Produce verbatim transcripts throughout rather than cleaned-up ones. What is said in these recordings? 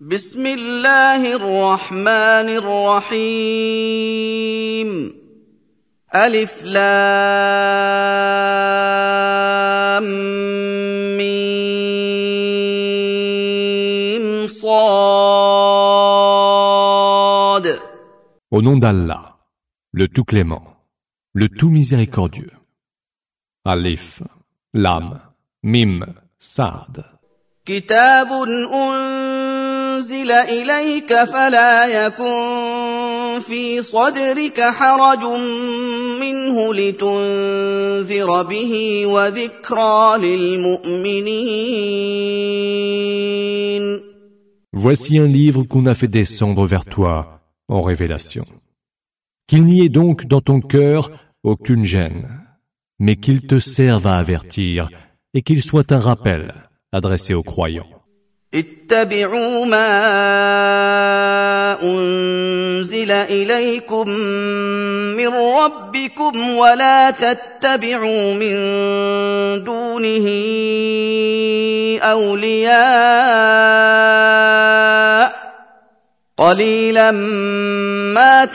بسم الله الرحمن الرحيم ألف لام ميم صاد. Au nom d'Allah, le tout clément, le tout miséricordieux. Alif, Lam, Mim, Saad. كتاب أنزل إليك فلا يكن في صدرك حرج منه لتنذر به وذكرى للمؤمنين. Voici un livre qu'on a fait descendre vers toi en révélation. Qu'il n'y ait donc dans ton cœur aucune gêne, mais qu'il te serve à avertir et qu'il soit un rappel adressé aux croyants. اتبعوا ما أنزل إليكم من ربكم ولا تتبعوا من دونه أولياء قليلا ما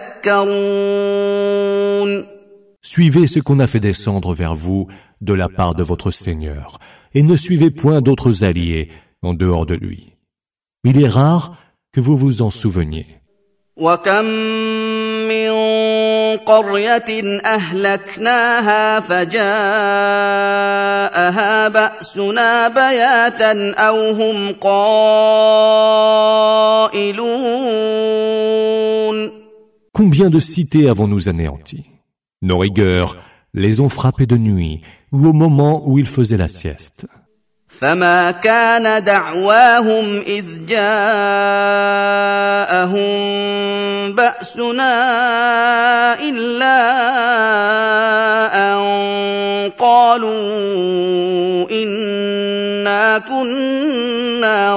تذكرون. Suivez ce qu'on a fait descendre vers vous de la part de votre Seigneur, et ne suivez point d'autres alliés en dehors de lui. Il est rare que vous vous en souveniez. وَكَمْ مِنْ قَرْيَةٍ أَهْلَكْنَاهَا فَجَاءَهَا بَأْسُنَا بَيَاتًا أَوْ هُمْ قَائِلُونَ. Combien de cités avons-nous anéanties? Nos rigueurs les ont frappés de nuit ou au moment où ils faisaient la sieste. فما كان دعواهم إذ جاءهم بأسنا إلا أن قالوا إنا كنا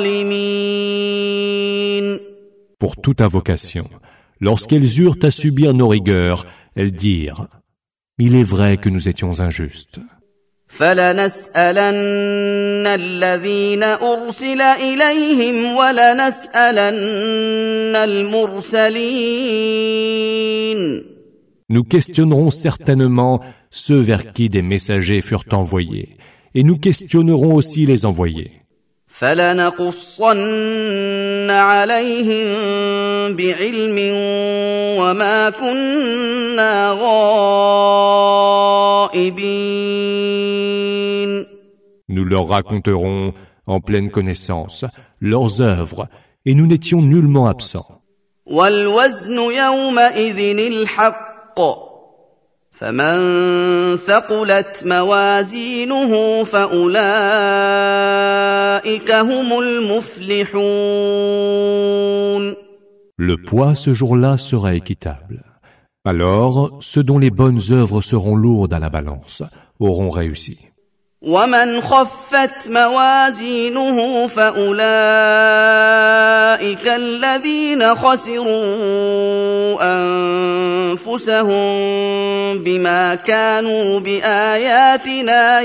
ظالمين. Pour toute invocation, lorsqu'elles eurent à subir nos rigueurs, elles dirent: Il est vrai que nous étions injustes. فلنسألن الذين أرسل إليهم ولنسألن المرسلين. Nous questionnerons certainement ceux vers qui des messagers furent envoyés, et nous questionnerons aussi les envoyés. فلنقصن عليهم بعلم وما كنا غائبين. Nous leur raconterons en pleine connaissance leurs œuvres, et nous n'étions nullement absents. والوزن يومئذ الحق فمن ثقلت موازينه فأولئك هم المفلحون. Le poids ce jour-là sera équitable. Alors, ceux dont les bonnes œuvres seront lourdes à la balance auront réussi. ومن خفت موازينه فأولئك الذين خسروا أنفسهم بما كانوا بآياتنا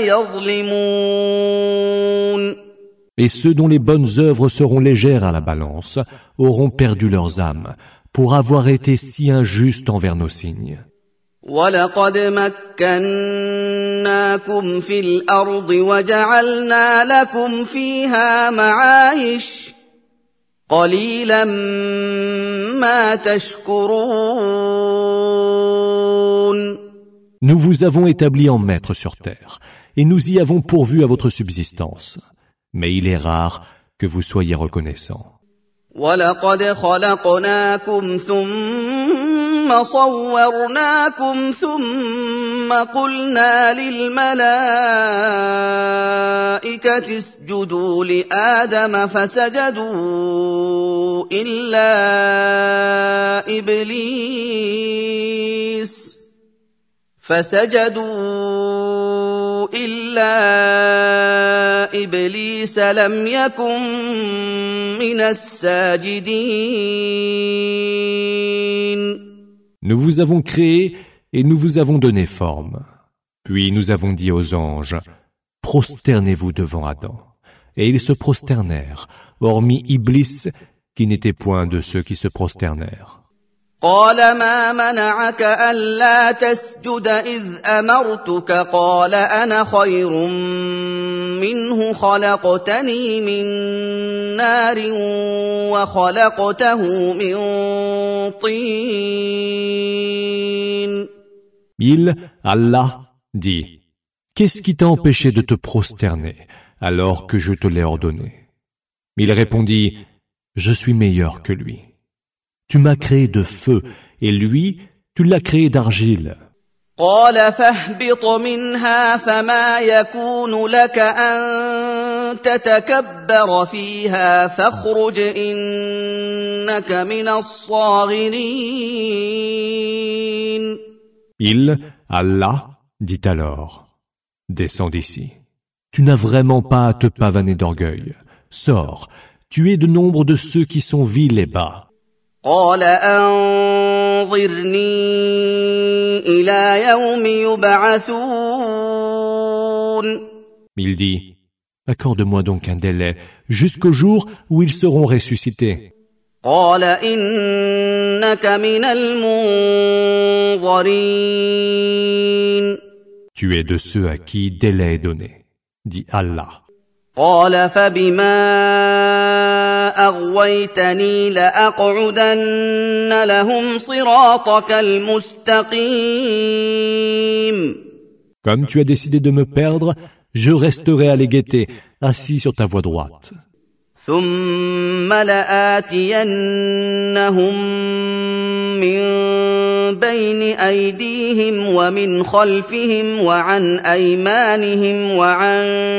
يظلمون. Et ceux dont les bonnes œuvres seront légères à la balance auront perdu leurs âmes pour avoir été si injustes envers nos signes. وَلَقَدْ مَكَّنَّاكُمْ فِي الْأَرْضِ وَجَعَلْنَا لَكُمْ فِيهَا مَعَايِشَ قَلِيلًا مَا تَشْكُرُونَ. Nous vous avons établi en maître sur terre, et nous y avons pourvu à votre subsistance. Mais il est rare que vous soyez reconnaissants. وَلَقَدْ خَلَقْنَاكُمْ ثُمَّ صَوَّرْنَاكُمْ ثُمَّ قُلْنَا لِلْمَلَائِكَةِ اسْجُدُوا لِآدَمَ فَسَجَدُوا إِلَّا إِبْلِيسَ فَسَجَدُوا إِلَّا إِبْلِيسَ لَمْ يَكُن مِّنَ السَّاجِدِينَ. Nous vous avons créé et nous vous avons donné forme. Puis nous avons dit aux anges: Prosternez-vous devant Adam. et ils se prosternèrent, hormis Iblis, qui n'était point de ceux qui se prosternèrent. قال ما منعك ألا تسجد إذ أمرتك قال أنا خير منه خلقتني من نار وخلقته من طين. Il, Allah, dit, qu'est-ce qui t'a empêché de te prosterner alors que je te l'ai ordonné? Il répondit, je suis meilleur que lui. Tu m'as créé de feu, et lui, tu l'as créé d'argile. قال فاهبط منها فما يكون لك أن تتكبر فيها فاخرج إنك من الصاغرين. Il, Allah, dit alors, descends d'ici. Tu n'as vraiment pas à te pavaner d'orgueil. Sors, tu es de nombre de ceux qui sont vils et bas. قال أنظرني إلى يوم يبعثون. Il dit, accorde-moi donc un délai jusqu'au jour où ils seront ressuscités. قال إنك من المنظرين. Tu es de ceux à qui délai est donné, dit Allah. قال فبما أغويتني لأقعدن لهم صراطك المستقيم. Comme tu as décidé de me perdre, je resterai à les guetter, assis sur ta voie droite. ثم لآتينهم من بين أيديهم ومن خلفهم وعن أيمانهم وعن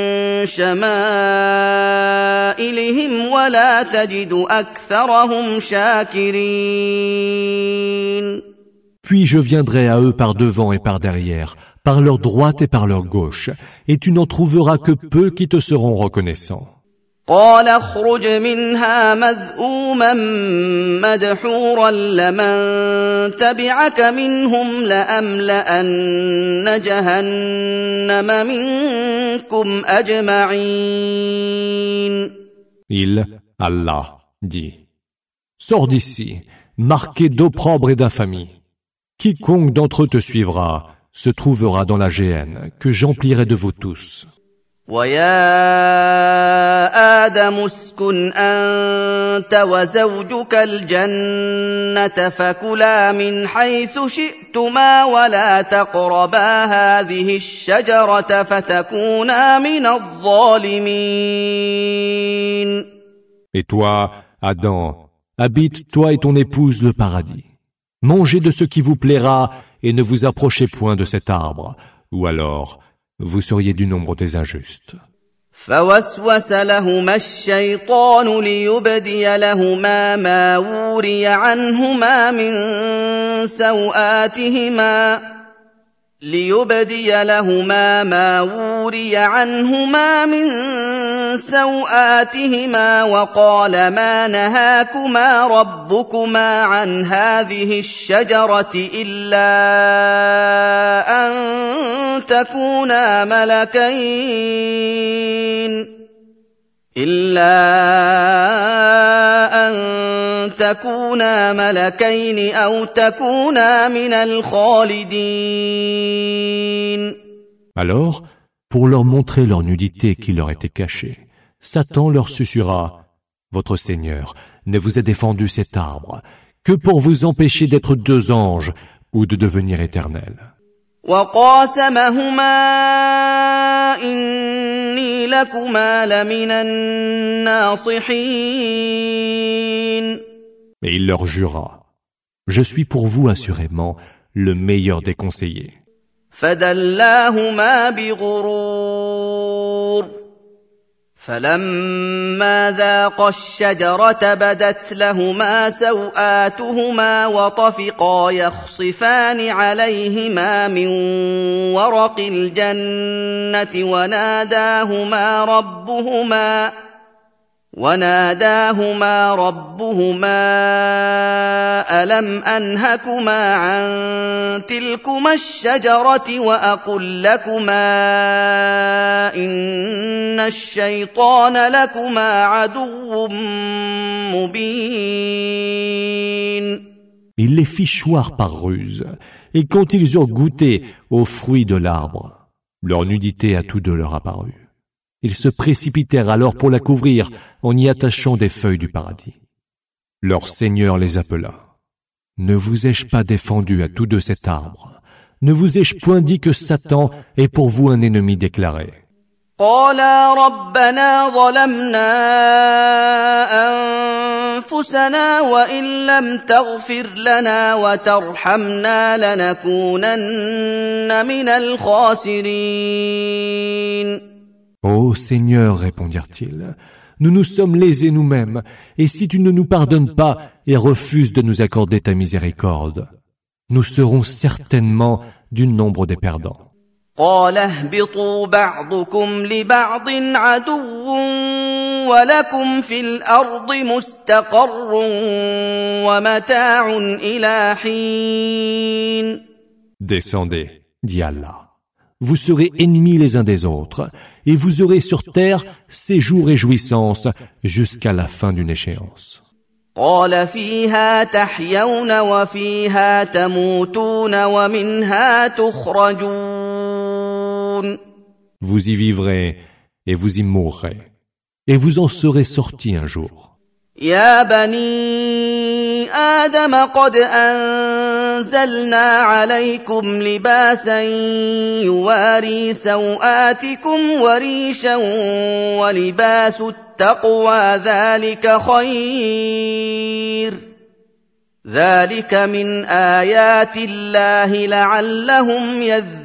شمائلهم ولا تجد أكثرهم شاكرين. Puis je viendrai à eux par devant et par derrière, par leur droite et par leur gauche, et tu n'en trouveras que peu qui te seront reconnaissants. قال اخرج منها مذءوما مدحورا لمن تبعك منهم لأملأن جهنم منكم أجمعين. Il, Allah, dit, sors d'ici, marqué d'opprobre et d'infamie. Quiconque d'entre eux te suivra se trouvera dans la géhenne que j'emplirai de vous tous. ويا آدم اسكن أنت وزوجك الجنة فكلا من حيث شئتما ولا تقربا هذه الشجرة فتكونا من الظالمين. Et toi, Adam, habite toi et ton épouse le paradis. Mangez de ce qui vous plaira et ne vous approchez point de cet arbre, ou alors vous seriez du nombre des injustes. فوسوس لهما الشيطان ليبدي لهما ما وري عنهما من سوآتهما ليبدي لهما ما وري عنهما من سوآتهما وقال ما نهاكما ربكما عن هذه الشجرة إلا أن تكونا ملكين إلا أن تكونا ملكين أو تكونا من الخالدين. Alors, pour leur montrer leur nudité qui leur était cachée, Satan leur susurra, « Votre Seigneur ne vous a défendu cet arbre que pour vous empêcher d'être deux anges ou de devenir éternels. » وقاسمهما إني لكما لمن الناصحين. Et il leur jura, « Je suis pour vous assurément le meilleur des conseillers. » فدلاهما بغرور فلما ذاقا الشجرة بدت لهما سوآتهما وطفقا يخصفان عليهما من ورق الجنة وناداهما ربهما وناداهما ربهما ألم أنهكما عن تلكما الشجرة وأقل لكما إن الشيطان لكما عدو مبين. Il les fit choir par ruse, et quand ils eurent goûté aux fruits de l'arbre, leur nudité à tous deux leur apparut. Ils se précipitèrent alors pour la couvrir en y attachant des feuilles du paradis. Leur Seigneur les appela. Ne vous ai-je pas défendu à tous deux cet arbre? Ne vous ai-je point dit que Satan est pour vous un ennemi déclaré? قالا ربنا ظلمنا أنفسنا وإن لم تغفر لنا وترحمنا لنكونن من الخاسرين. Ô Seigneur, répondirent-ils, nous nous sommes lésés nous-mêmes, et si tu ne nous pardonnes pas et refuses de nous accorder ta miséricorde, nous serons certainement du nombre des perdants. قال اهبطوا بعضكم لبعض عدو ولكم في الأرض مستقر ومتاع إلى حين. Descendez, dit Allah. Vous serez ennemis les uns des autres, et vous aurez sur terre séjour et jouissance jusqu'à la fin d'une échéance. قال فيها تحيون وفيها تموتون ومنها تخرجون. Vous y vivrez et vous y mourrez, et vous en serez sortis un jour. يا بني آدم قد أنزلنا عليكم لباسا يواري سوآتكم وريشا ولباس التقوى ذلك خير ذلك من آيات الله لعلهم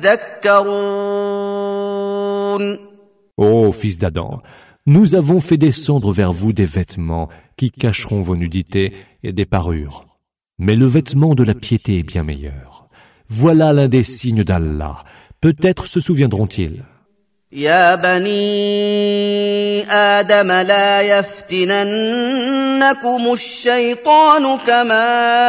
يذكرون. Ô fils d'Adam, nous avons fait descendre vers vous des vêtements qui cacheront vos nudités et des parures. Mais le vêtement de la piété est bien meilleur. Voilà l'un des signes d'Allah. Peut-être se souviendront-ils. يا بني آدم لا يفتننكم الشيطان كما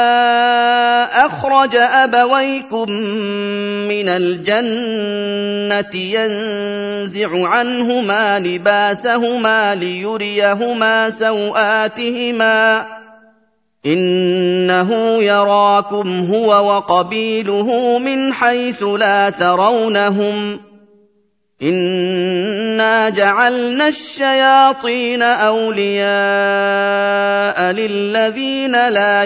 أخرج أبويكم من الجنة ينزع عنهما لباسهما ليريهما سوآتهما إنه يراكم هو وقبيله من حيث لا ترونهم إنا جعلنا الشياطين أولياء للذين لا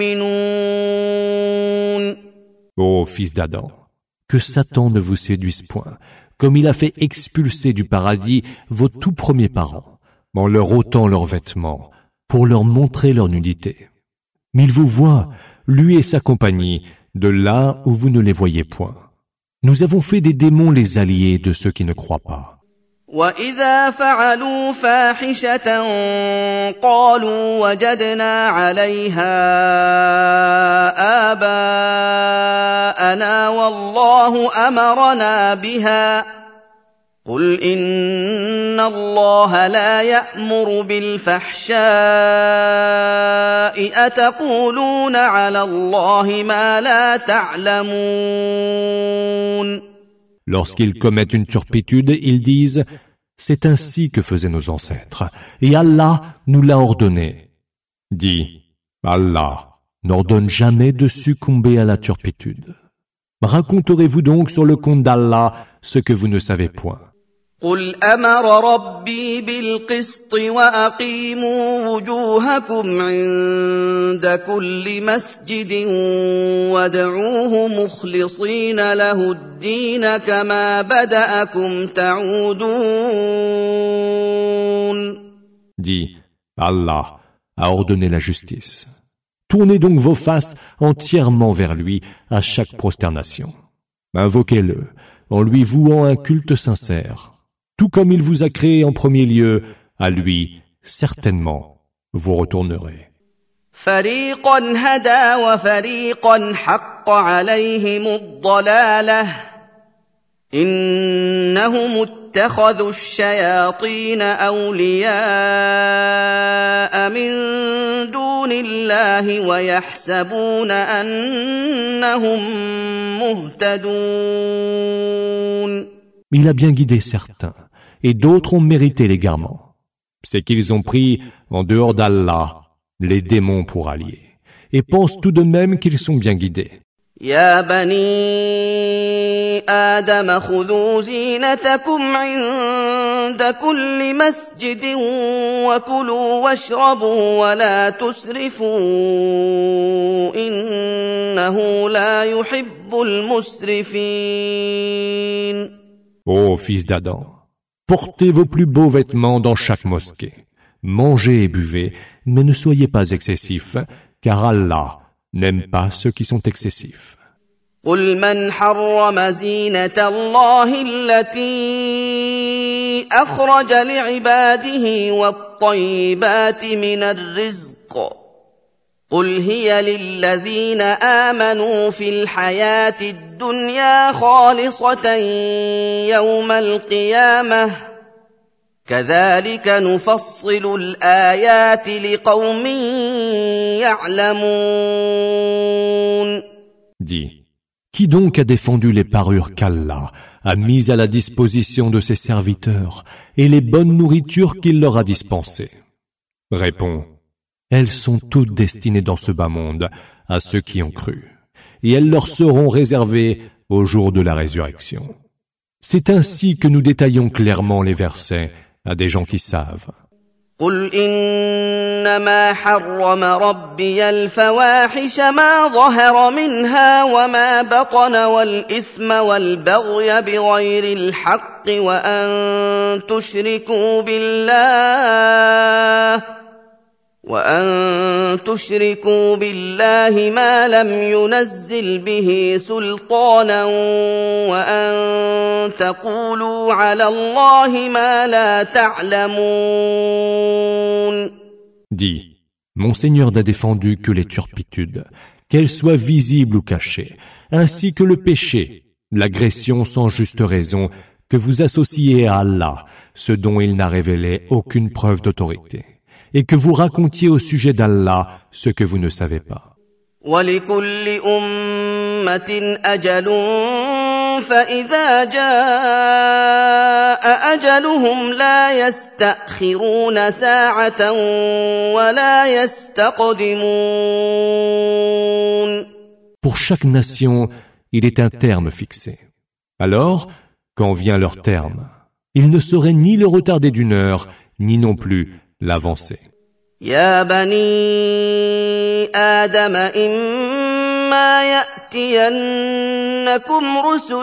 يؤمنون. Ô fils d'Adam, que Satan ne vous séduise point, comme il a fait expulser du paradis vos tout premiers parents, en leur ôtant leurs vêtements, pour leur montrer leur nudité. Mais il vous voit, lui et sa compagnie, de là où vous ne les voyez point. Nous avons fait des démons les alliés de ceux qui ne croient pas. وَإِذَا فَعَلُوا فَاحِشَةً قَالُوا وَجَدْنَا عَلَيْهَا آبَاءَنَا وَاللَّهُ أَمَرَنَا بِهَا قُلْ إِنَّ اللَّهَ لَا يَأْمُرُ بِالْفَحْشَاءِ أَتَقُولُونَ عَلَى اللَّهِ مَا لَا تَعْلَمُونَ. Lorsqu'ils commettent une turpitude, ils disent « C'est ainsi que faisaient nos ancêtres, et Allah nous l'a ordonné. » Dis « Allah n'ordonne jamais de succomber à la turpitude. Raconterez-vous donc sur le compte d'Allah ce que vous ne savez point. » قل أمر ربي بالقسط وأقيموا وجوهكم عند كل مسجد وادعوه مخلصين له الدين كما بدأكم تعودون. Dis, Allah a ordonné la justice. Tournez donc vos faces entièrement vers lui à chaque prosternation. Invoquez-le en lui vouant un culte sincère. Tout comme il vous a créé en premier lieu, à lui, certainement, vous retournerez. فريقا هدى وفريقا حق عليهم الضلالة إنهم اتخذوا الشياطين أولياء من دون الله ويحسبون أنهم مهتدون. Il a bien guidé certains, et d'autres ont mérité l'égarement. C'est qu'ils ont pris, en dehors d'Allah, les démons pour alliés, et pensent tout de même qu'ils sont bien guidés. يا بني آدم خذوا زينتكم عند كل مسجد وكلوا واشربوا ولا تسرفوا إنه لا يحب المسرفين. Ô fils d'Adam, portez vos plus beaux vêtements dans chaque mosquée. Mangez et buvez, mais ne soyez pas excessifs, car Allah n'aime pas ceux qui sont excessifs. قل من حرم زينة الله التي أخرج لعباده والطيبات من الرزق قل هي للذين آمنوا في الحياة الدنيا خالصة يوم القيامة كذلك نفصل الآيات لقوم يعلمون. Dis, qui donc a défendu les parures qu'Allah a mises à la disposition de ses serviteurs et les bonnes nourritures qu'il leur a dispensées? Réponds, elles sont toutes destinées dans ce bas monde à ceux qui ont cru, et elles leur seront réservées au jour de la résurrection. C'est ainsi que nous détaillons clairement les versets à des gens qui savent. قل إنما حرم ربي الفواحش ما ظهر منها وما بطن والإثم والبغي بغير الحق وأن تشركوا بالله وأن تشركوا بالله ما لم ينزل به سلطانا وأن تقولوا على الله ما لا تعلمون. Dis, mon Seigneur n'a défendu que les turpitudes, qu'elles soient visibles ou cachées, ainsi que le péché, l'agression sans juste raison, que vous associez à Allah, ce dont il n'a révélé aucune preuve d'autorité, et que vous racontiez au sujet d'Allah ce que vous ne savez pas. وَلِكُلِّ أُمَّةٍ أَجَلٌ فَإِذَا جَاءَ أَجَلُهُمْ لَا يَسْتَأْخِرُونَ سَاعَةً وَلَا يَسْتَقْدِمُونَ. Pour chaque nation, il est un terme fixé. Alors, quand vient leur terme, ils ne sauraient ni le retarder d'une heure, ni non plus l'avancer. يا بني آدم إما يأتينكم رسل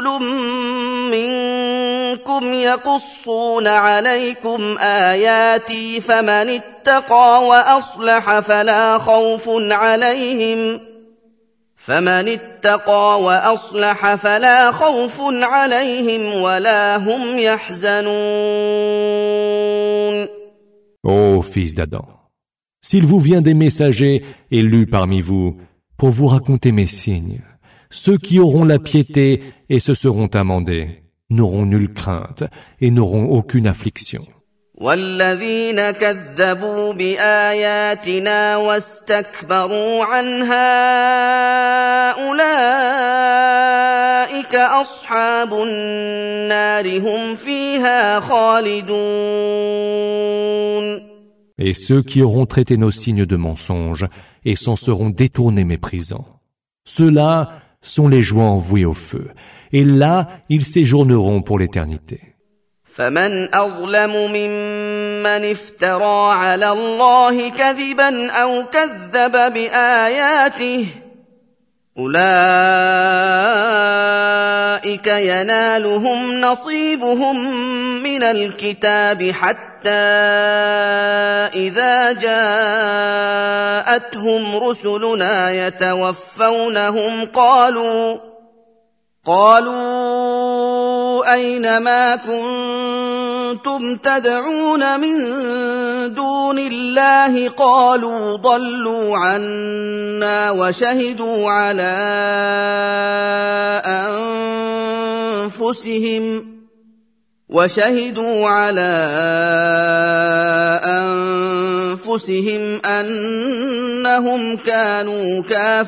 منكم يقصون عليكم آياتي فمن اتقى وأصلح فلا خوف عليهم فمن اتقى وأصلح فلا خوف عليهم ولا هم يحزنون. Ô fils d'Adam, s'il vous vient des messagers élus parmi vous pour vous raconter mes signes, ceux qui auront la piété et se seront amendés n'auront nulle crainte et n'auront aucune affliction. والذين كذبوا بآياتنا واستكبروا عنها أولئك أصحاب النار هم فيها خالدون. Et ceux qui auront traité nos signes de mensonges et s'en seront détournés méprisants, ceux-là sont les joints voués au feu, et là ils séjourneront pour l'éternité. فمن أظلم ممن افترى على الله كذبا أو كذب بآياته أولئك ينالهم نصيبهم من الكتاب حتى إذا جاءتهم رسلنا يتوفونهم قالوا قالوا أين ما كنتم تدعون من دون الله قالوا ضلوا عنا وشهدوا على أنفسهم وشهدوا على أنفسهم أنهم كانوا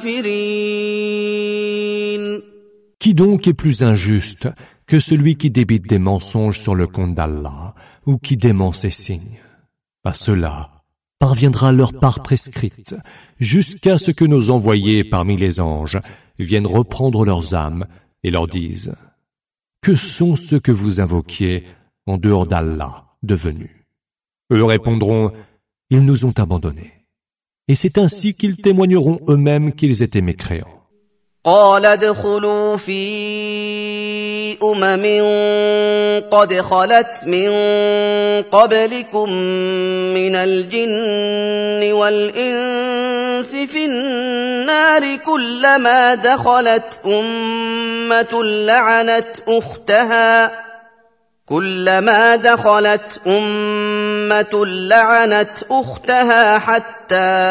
كافرين. Qui donc est plus injuste que celui qui débite des mensonges sur le compte d'Allah ou qui dément ses signes? À cela parviendra leur part prescrite jusqu'à ce que nos envoyés parmi les anges viennent reprendre leurs âmes et leur disent: que sont ceux que vous invoquiez en dehors d'Allah devenus? Eux répondront: ils nous ont abandonnés. Et c'est ainsi qu'ils témoigneront eux-mêmes qu'ils étaient mécréants. قال ادخلوا في أمم قد خلت من قبلكم من الجن والإنس في النار كلما دخلت أمة لعنت أختها كلما دخلت أمة لعنت أختها حتى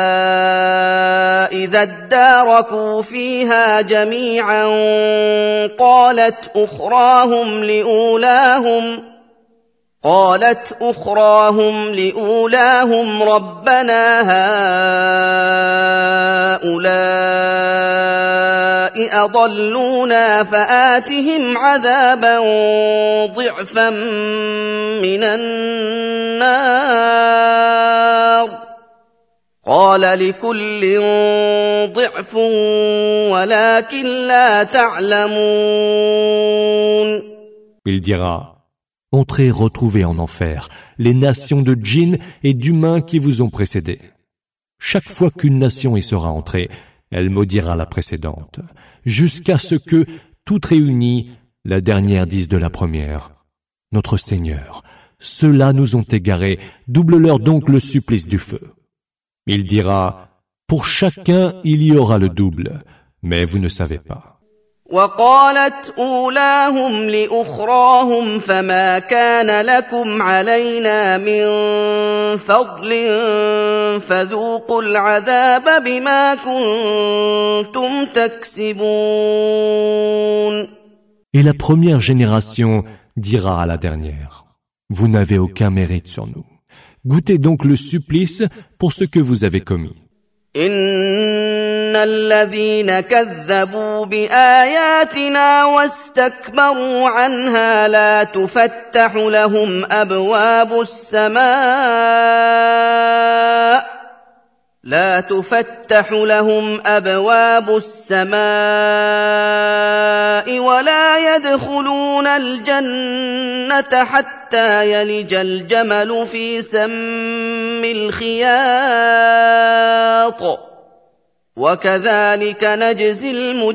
إذا اداركوا فيها جميعا قالت أخراهم لأولاهم قالت أخراهم لأولاهم ربنا هؤلاء أضلونا فآتهم عذابا ضعفا من النار قال لكل ضعف ولكن لا تعلمون. Il dira: entrez, retrouvez en enfer les nations de djinns et d'humains qui vous ont précédés. Chaque fois qu'une nation y sera entrée, elle maudira la précédente, jusqu'à ce que, toutes réunies, la dernière dise de la première: notre Seigneur, ceux-là nous ont égarés, double-leur donc le supplice du feu. Il dira: pour chacun il y aura le double, mais vous ne savez pas. وقالت أولاهم لأخراهم فما كان لكم علينا من فضل فذوقوا العذاب بما كنتم تكسبون. Et la première génération dira à la dernière: vous n'avez aucun mérite sur nous. Goûtez donc le supplice pour ce que vous avez commis. إن الذين كذبوا بآياتنا واستكبروا عنها لا تفتح لهم أبواب السماء لا تفتح لهم أبواب السماء ولا يدخلون الجنة حتى يلج الجمل في سم الخياط وكذلك نجزي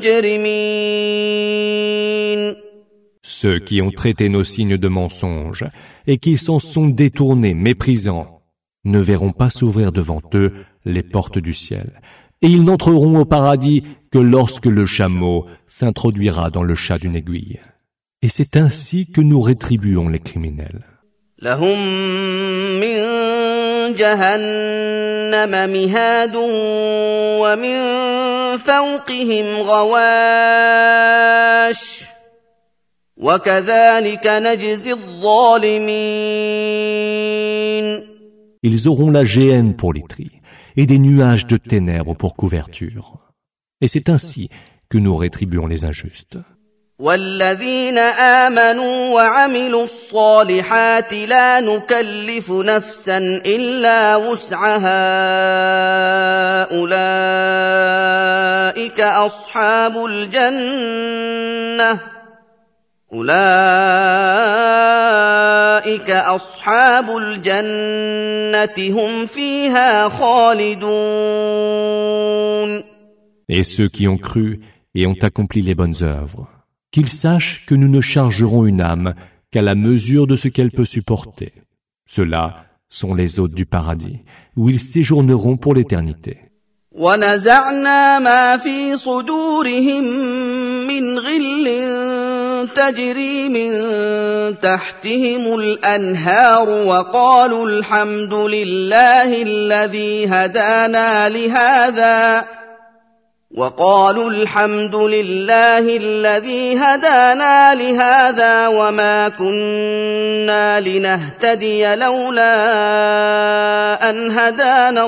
المجرمين. Ceux qui ont traité nos signes de mensonges et qui s'en sont détournés, méprisants, ne verront pas s'ouvrir devant eux les portes du ciel, et ils n'entreront au paradis que lorsque le chameau s'introduira dans le chat d'une aiguille. Et c'est ainsi que nous rétribuons les criminels. لهم من جهنم مهاد ومن فوقهم غواش وكذلك نجزي الظالمين. Ils auront la géhenne pour literie et des nuages de ténèbres pour couverture. Et c'est ainsi que nous rétribuons les injustes. والذين آمنوا وعملوا الصالحات لا نكلف نفسا إلا وسعها أولئك أصحاب الجنة أولئك أصحاب الجنة هم فيها خالدون. Et ceux qui ont cru et ont accompli les bonnes œuvres, qu'ils sachent que nous ne chargerons une âme qu'à la mesure de ce qu'elle peut supporter. Ceux-là sont les hôtes du paradis, où ils séjourneront pour l'éternité. وَنَزَعْنَا مَا فِي صُدُورِهِم مِّنْ غِلٍّ تَجْرِي مِن تَحْتِهِمُ الْأَنْهَارُ وَقَالُوا الْحَمْدُ لِلَّهِ الَّذِي هَدَانَا لِهَذَا وقالوا الحمد لله الذي هدانا لهذا وما كنا لنهتدي لولا أن هدانا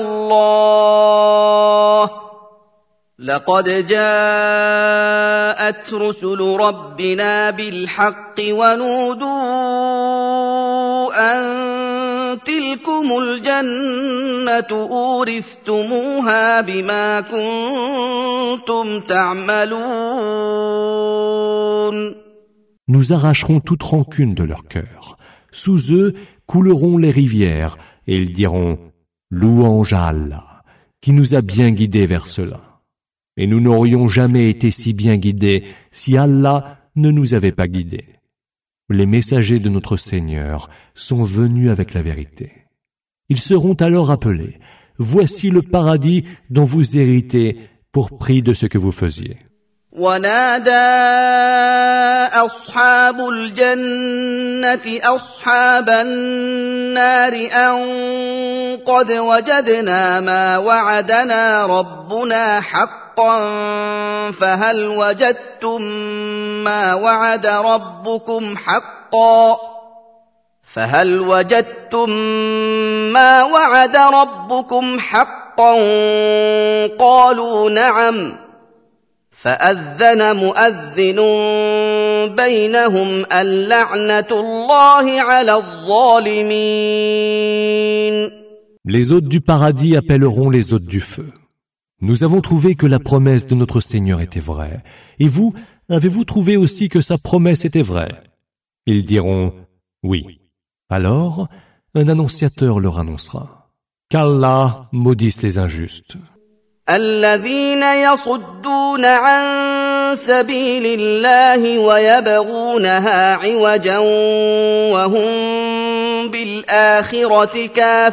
الله لقد جاءت رسل ربنا بالحق ونودوا أن تلكم الجنة أورثتموها بما كنتم تعملون. Nous arracherons toute rancune de leur cœur. Sous eux couleront les rivières, et ils diront « Louange à Allah, qui nous a bien guidés vers cela. » Et nous n'aurions jamais été si bien guidés si Allah ne nous avait pas guidés. Les messagers de notre Seigneur sont venus avec la vérité. Ils seront alors appelés. Voici le paradis dont vous héritez pour prix de ce que vous faisiez. ونادى أصحاب الجنة أصحاب النار أن قد وجدنا ما وعدنا ربنا حقا فهل وجدتم ما وعد ربكم حقا فهل وجدتم ما وعد ربكم حقا قالوا نعم فأذن مؤذن بينهم اللعنة الله على الظالمين. Les hôtes du paradis appelleront les hôtes du feu. Nous avons trouvé que la promesse de notre Seigneur était vraie. Et vous, avez-vous trouvé aussi que sa promesse était vraie? Ils diront oui. Alors, un annonciateur leur annoncera qu'Allah maudisse les injustes. الذين يصدون عن سبيل الله ويبغونها عوجا وهم بالآخرة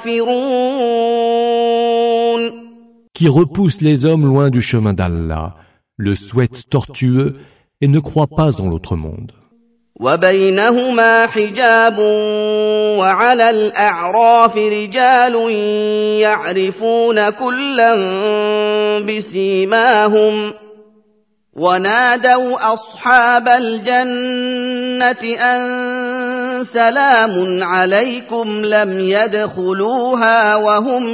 كافرون. Qui repoussent les hommes loin du chemin d'Allah, le souhaitent tortueux et ne croient pas en l'autre monde. وبينهما حجاب وعلى الأعراف رجال يعرفون كلا بسيماهم ونادوا أصحاب الجنة أن سلام عليكم لم يدخلوها وهم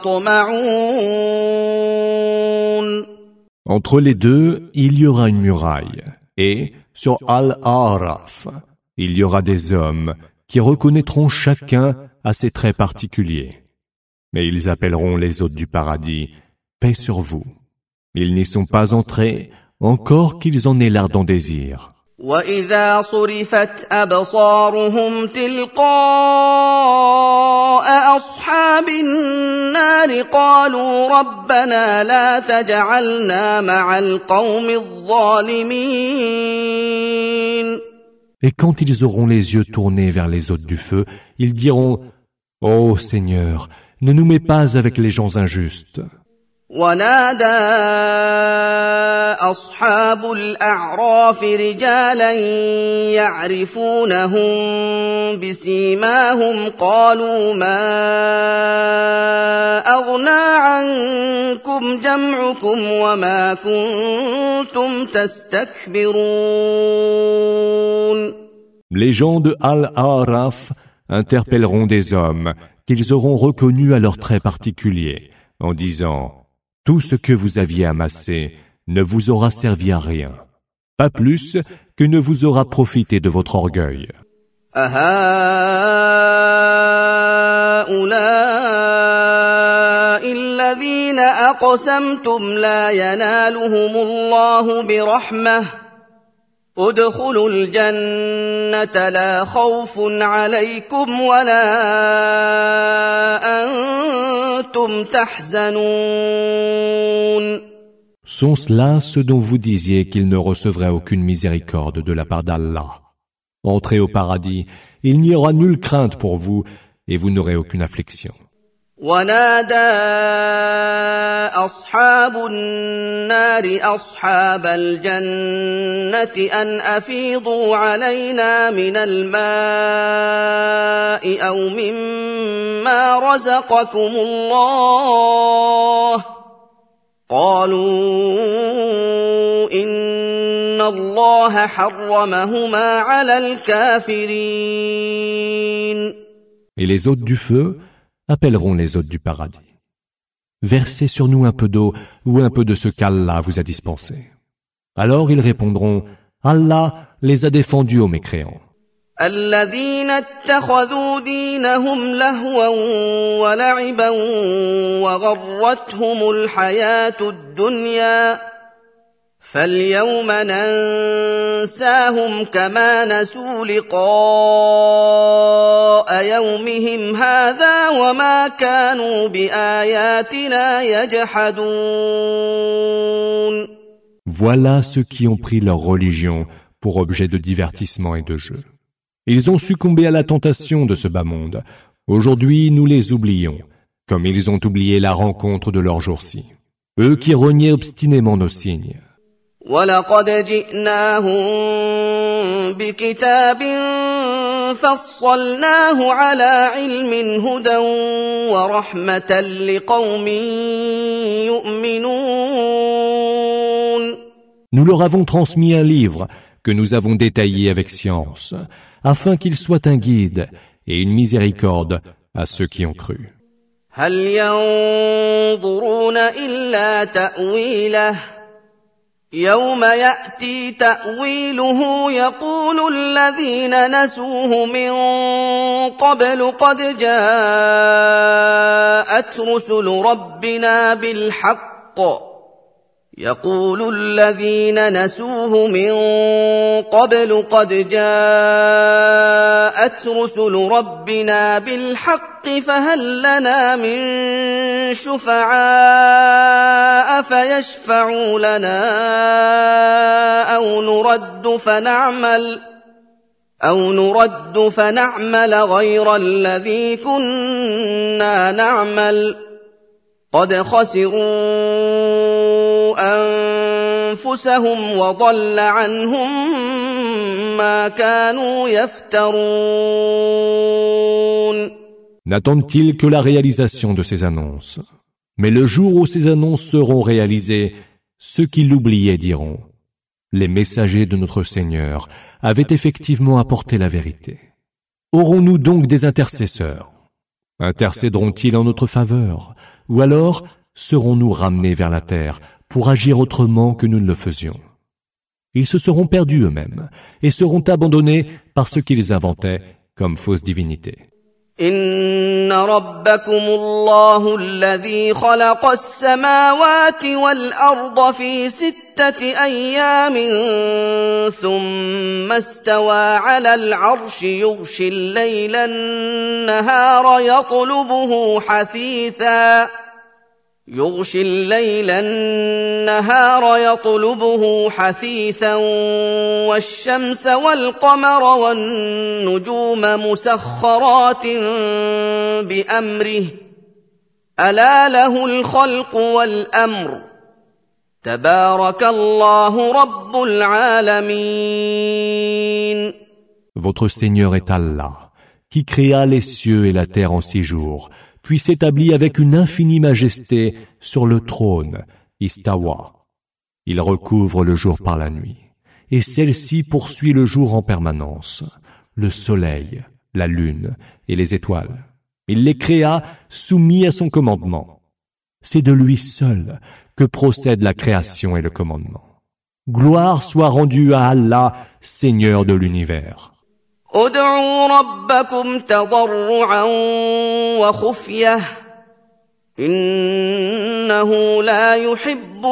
يطمعون. Entre les deux, il y aura une muraille, et sur Al-A'raf, il y aura des hommes qui reconnaîtront chacun à ses traits particuliers. Mais ils appelleront les hôtes du paradis « Paix sur vous ». Ils n'y sont pas entrés, encore qu'ils en aient l'ardent désir. وَإِذَا صُرِفَتْ أَبْصَارُهُمْ تِلْقَاءَ أَصْحَابِ النَّارِ قَالُوا رَبَّنَا لَا تَجْعَلْنَا مَعَ الْقَوْمِ الظَّالِمِينَ. Et quand ils auront les yeux tournés vers les hôtes du feu, ils diront « Ô Seigneur, ne nous mets pas avec les gens injustes. » ونادى أصحاب الأعراف رجالا يعرفونهم بسيماهم قالوا ما أغنى عنكم جمعكم وما كنتم تستكبرون. Les gens de Al-A'raf interpelleront des hommes qu'ils auront reconnus à leurs traits particuliers en disant « Tout ce que vous aviez amassé ne vous aura servi à rien, pas plus que ne vous aura profité de votre orgueil. » أَهَٰؤُلَاءِ الَّذِينَ أَقْسَمْتُمْ لَا يَنَالُهُمُ اللَّهُ بِرَحْمَةٍ ادخلوا الجنة لا خوف عليكم ولا أنتم تحزنون. Sont cela ceux dont vous disiez qu'ils ne recevraient aucune miséricorde de la part d'Allah? Entrez au paradis, il n'y aura nulle crainte pour vous et vous n'aurez aucune affliction. ونادى أصحاب النار أصحاب الجنة أن أفيضوا علينا من الماء أو مما رزقكم الله قالوا الله حرمهما على الكافرين. Et les hôtes du feu appelleront les hôtes du paradis. Versez sur nous un peu d'eau ou un peu de ce qu'Allah vous a dispensé. Alors ils répondront, Allah les a défendus aux mécréants. الذين اتخذوا دينهم لهوا ولعبا وغرتهم الحياة الدنيا فاليوم ننساهم كما نسوا لقاء يومهم هذا وما كانوا بآياتنا يجحدون. Voilà ceux qui ont pris leur religion pour objet de divertissement et de jeu. Ils ont succombé à la tentation de ce bas monde. Aujourd'hui, nous les oublions, comme ils ont oublié la rencontre de leur jour-ci. Eux qui reniaient obstinément nos signes. وَلَقَدْ جِئْنَاهُمْ بِكِتَابٍ فَصَّلْنَاهُ عَلَى عِلْمٍ هُدًى وَرَحْمَةً لِقَوْمٍ يُؤْمِنُونَ. Nous leur avons transmis un livre que nous avons détaillé avec science, afin qu'il soit un guide et une miséricorde à ceux qui ont cru. هل ينظرون إلا تأويله يوم يأتي تأويله يقول الذين نسوه من قبل قد جاءت رسل ربنا بالحق يقول الذين نسوه من قبل قد جاءت رسل ربنا بالحق فهل لنا من شفعاء فيشفعوا لنا أو نرد فنعمل أو نرد فنعمل غير الذي كنا نعمل قد خسروا أنفسهم وضل عنهم ما كانوا يفترون. N'attendent-ils que la réalisation de ces annonces? Mais le jour où ces annonces seront réalisées, ceux qui l'oubliaient diront: les messagers de notre Seigneur avaient effectivement apporté la vérité. Aurons-nous donc des intercesseurs? Intercéderont-ils en notre faveur? Ou alors serons-nous ramenés vers la terre pour agir autrement que nous ne le faisions? Ils se seront perdus eux-mêmes et seront abandonnés par ce qu'ils inventaient comme fausse divinité. إن ربكم الله الذي خلق السماوات والأرض في ستة أيام ثم استوى على العرش يغشي الليل النهار يطلبه حثيثا يغشي الليل النهار يطلبه حثيثا والشمس والقمر والنجوم مسخرات بأمره ألا له الخلق والأمر تبارك الله رب العالمين. Votre Seigneur est Allah, qui créa les cieux et la terre en six jours, puis s'établit avec une infinie majesté sur le trône, Istawa. Il recouvre le jour par la nuit, et celle-ci poursuit le jour en permanence, le soleil, la lune et les étoiles. Il les créa soumis à son commandement. C'est de lui seul que procède la création et le commandement. Gloire soit rendue à Allah, Seigneur de l'univers. ادعوا ربكم تضرعا وخفية إنه لا يحب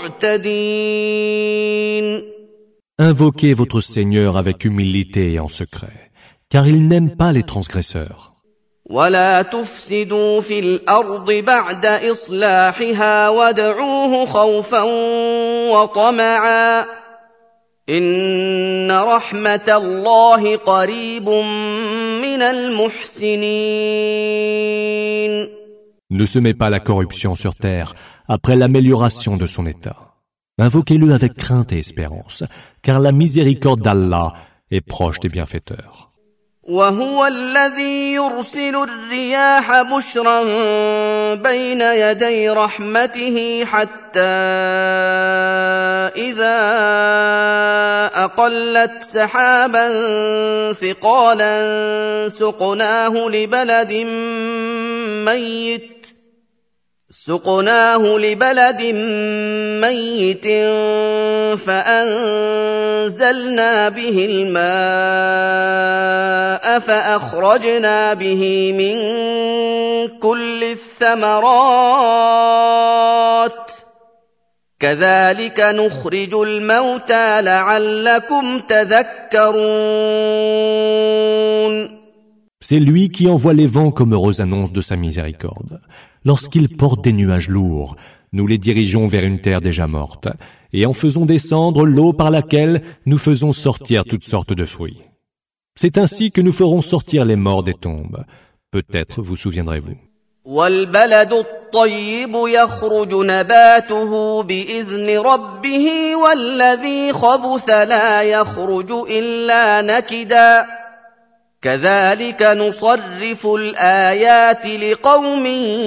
المعتدين. Invoquez votre Seigneur avec humilité et en secret, car il n'aime pas les transgresseurs. ولا تفسدوا في الأرض بعد إصلاحها وادعوه خوفا وطمعا إن رحمة الله قريب من المحسنين. Ne semez pas la corruption sur terre après l'amélioration de son état. Invoquez-le avec crainte et espérance, car la miséricorde d'Allah est proche des bienfaiteurs. وهو الذي يرسل الرياح بشرا بين يدي رحمته حتى إذا أقلت سحابا ثقالا سقناه لبلد ميت سقناه لبلد ميت فأنزلنا به الماء فأخرجنا به من كل الثمرات كذلك نخرج الموتى لعلكم تذكرون. C'est lui qui envoie les vents comme heureuse annonce de sa miséricorde. Lorsqu'ils portent des nuages lourds, nous les dirigeons vers une terre déjà morte, et en faisons descendre l'eau par laquelle nous faisons sortir toutes sortes de fruits. C'est ainsi que nous ferons sortir les morts des tombes. Peut-être vous souviendrez-vous. والبلد الطيب يخرج نباته بإذن ربه والذي خبث لا يخرج إلا نكدا كذلك نصرف الآيات لقوم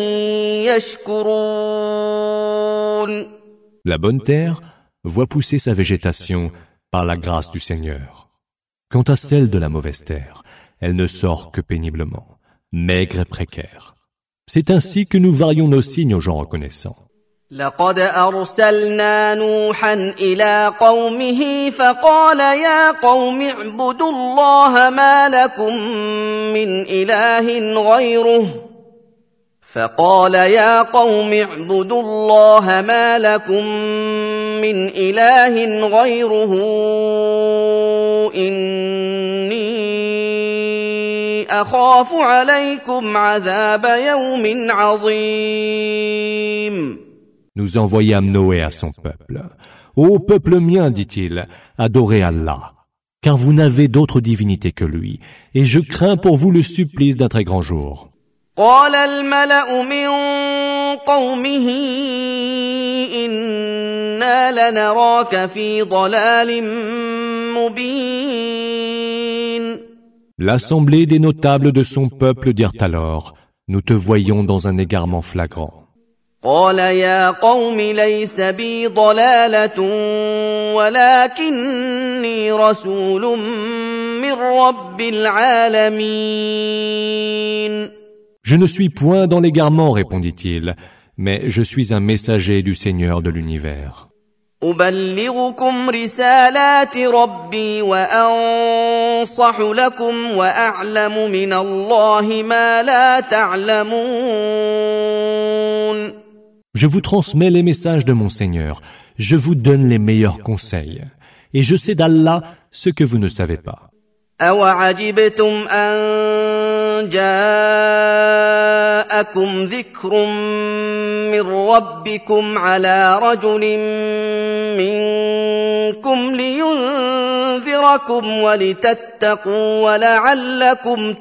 يشكرون. La bonne terre voit pousser sa végétation par la grâce du Seigneur. Quant à celle de la mauvaise terre, elle ne sort que péniblement, maigre et précaire. C'est ainsi que nous varions nos signes aux gens reconnaissants. لقد أرسلنا نوحا إلى قومه فقال يا قوم اعبدوا الله ما لكم من إله غيره فقال يا قوم اعبدوا الله ما لكم من إله غيره إني أخاف عليكم عذاب يوم عظيم. Nous envoyâmes Noé à son peuple. Ô peuple mien, dit-il, adorez Allah, car vous n'avez d'autre divinité que lui, et je crains pour vous le supplice d'un très grand jour. قال الملأ من قومه إنا لنراك في ضلال مبين. L'assemblée des notables de son peuple dirent alors, nous te voyons dans un égarement flagrant. قال يا قوم ليس بي ضلالة ولكني رسول من رب العالمين. Je ne suis point dans l'égarement, répondit-il, mais je suis un messager du Seigneur de l'univers. أبلغكم رسالات ربي وأنصح لكم وأعلم من الله ما لا تعلمون. Je vous transmets les messages de mon Seigneur, je vous donne les meilleurs conseils, et je sais d'Allah ce que vous ne savez pas. أَوَعَجِبْتُمْ أَن جَاءَكُمْ ذِكْرٌ مِّن رَّبِّكُمْ عَلَىٰ رَجُلٍ مِّنكُمْ لِيُنذِرَكُمْ وَلِتَتَّقُوا وَلَعَلَّكُمْ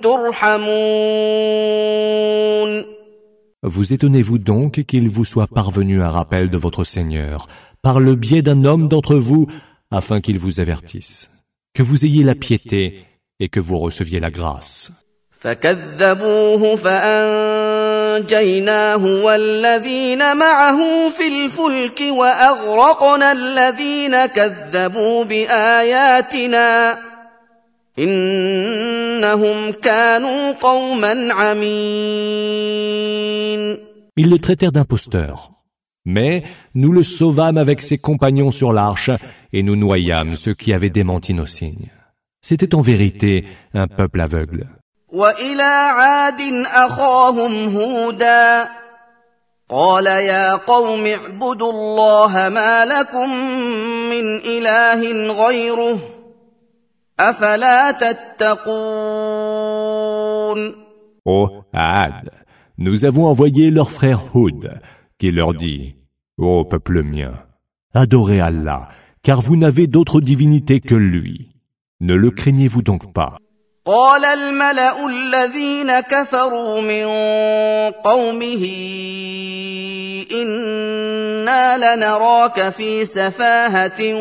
تُرْحَمُونَ. Vous étonnez-vous donc qu'il vous soit parvenu un rappel de votre Seigneur par le biais d'un homme d'entre vous afin qu'il vous avertisse, que vous ayez la piété et que vous receviez la grâce. فكذبوه فأنجيناه والذين معه في الفلك وأغرقنا الذين كذبوا بآياتنا إنهم كانوا قوما عمين. Ils le traitèrent d'imposteur. Mais nous le sauvâmes avec ses compagnons sur l'arche et nous noyâmes ceux qui avaient démenti nos signes. C'était en vérité un peuple aveugle. وإلى عاد أخاهم هودا قال يا قوم اعبدوا الله ما لكم من إله غيره أفلا تتقون. Ô Had, nous avons envoyé leur frère Hud, qui leur dit, ô peuple mien, adorez Allah, car vous n'avez d'autre divinité que lui. Ne le craignez-vous donc pas? قال الملأ الذين كفروا من قومه إنا لنراك في سفاهة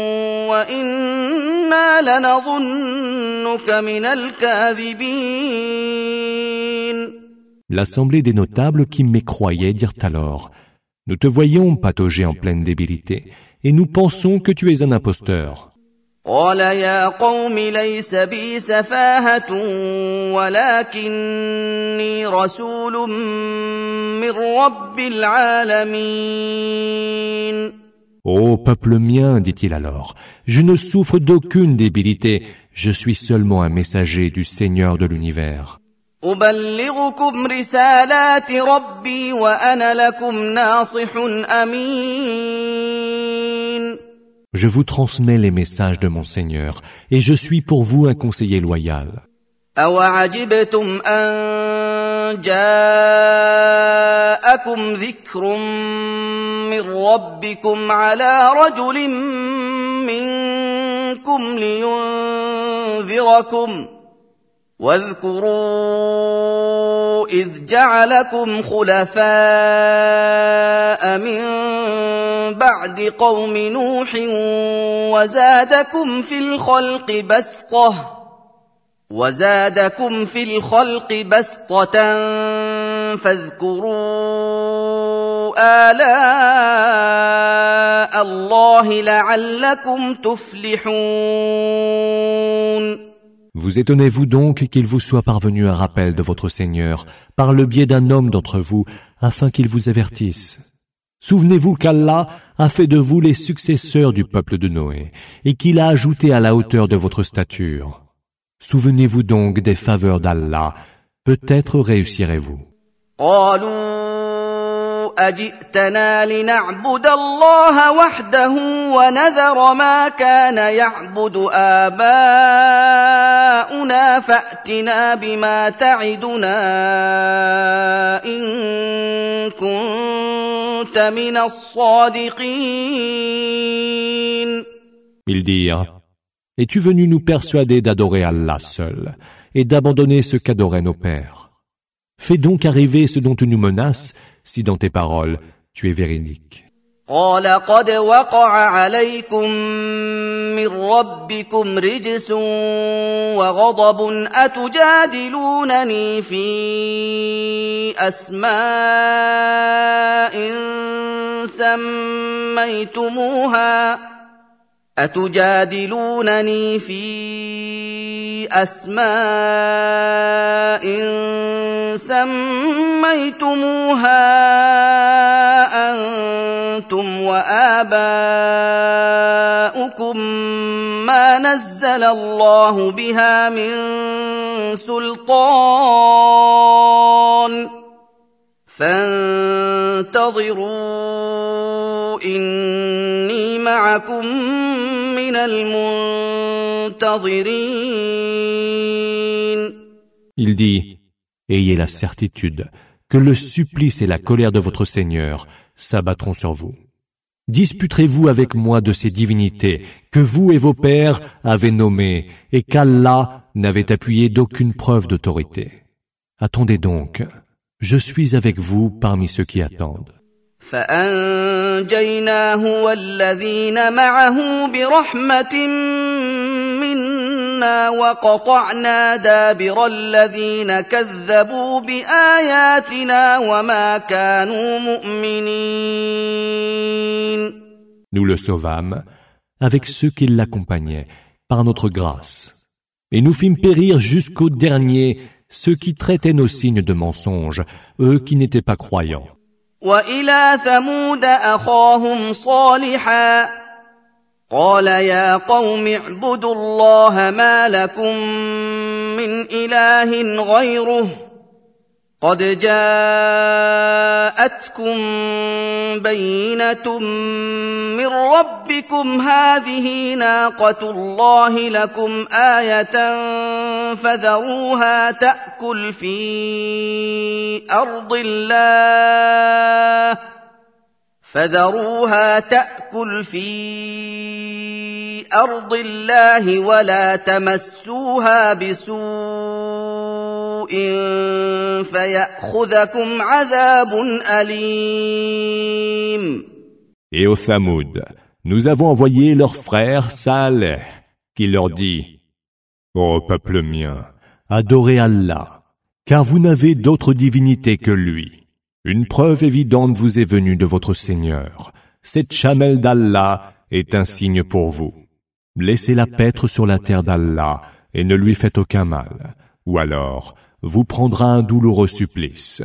وإنا لنظنك من الكاذبين. L'assemblée des notables qui mécroyaient dirent alors: Nous te voyons patauger en pleine débilité, et nous pensons que tu es un imposteur. قال يا قوم ليس بي سفاهة ولكني رسول من رب العالمين. Ô peuple mien, dit-il alors, je ne souffre d'aucune débilité, je suis seulement un messager du Seigneur de l'univers. أبلغكم رسالات ربي وأنا لكم ناصح أمين. Je vous transmets les messages de mon Seigneur, et je suis pour vous un conseiller loyal. أَوَعَجِبْتُمْ أَن جَاءَكُمْ ذِكْرٌ مِّن رَّبِّكُمْ عَلَىٰ رَجُلٍ مِّنكُمْ لِيُنذِرَكُمْ واذكروا إذ جعلكم خلفاء من بعد قوم نوح وزادكم في الخلق بسطة وزادكم في الخلق بسطة فاذكروا آلاء الله لعلكم تفلحون. Vous étonnez-vous donc qu'il vous soit parvenu un rappel de votre Seigneur par le biais d'un homme d'entre vous, afin qu'il vous avertisse. Souvenez-vous qu'Allah a fait de vous les successeurs du peuple de Noé, et qu'il a ajouté à la hauteur de votre stature. Souvenez-vous donc des faveurs d'Allah, peut-être réussirez-vous. أجئتنا لنعبد الله وحده ونذر ما كان يعبد آباؤنا فأتنا بما تعدنا إن كنت من الصادقين. Ils dirent: Es-tu venu nous persuader d'adorer Allah seul et d'abandonner ce qu'adoraient nos pères? Fais donc arriver ce dont tu nous menaces, si dans tes paroles tu es véridique. قال قد وقع عليكم من ربكم رجس وغضب أتجادلونني في أسماء سميتموها أتجادلونني في أسماء سميتموها أنتم وآباؤكم ما نزل الله بها من سلطان فانتظروا إني معكم من المنتظرين. Il dit: Ayez la certitude que le supplice et la colère de votre Seigneur s'abattront sur vous. Disputerez-vous avec moi de ces divinités que vous et vos pères avez nommées et qu'Allah n'avait appuyé d'aucune preuve d'autorité. Attendez donc, je suis avec vous parmi ceux qui attendent. فأنجيناه والذين معه برحمة منا وقطعنا دابر الذين كذبوا بآياتنا وما كانوا مؤمنين. Nous le sauvâmes avec ceux qui l'accompagnaient par notre grâce, et nous fîmes périr jusqu'au dernier ceux qui traitaient nos signes de mensonges, eux qui n'étaient pas croyants. وإلى ثمود أخاهم صالحا قال يا قوم اعبدوا الله ما لكم من إله غيره قد جاءتكم بينة من ربكم هذه ناقة الله لكم آية فذروها تأكل في أرض الله فذروها تأكل في أرض الله ولا تمسوها بسوء فيأخذكم عذاب أليم. Et aux Thamoud, nous avons envoyé leur frère Saleh, qui leur dit: Ô peuple mien, adorez Allah, car vous n'avez d'autre divinité que lui. Une preuve évidente vous est venue de votre Seigneur. Cette chamelle d'Allah est un signe pour vous. Laissez-la paître sur la terre d'Allah et ne lui faites aucun mal, ou alors vous prendra un douloureux supplice.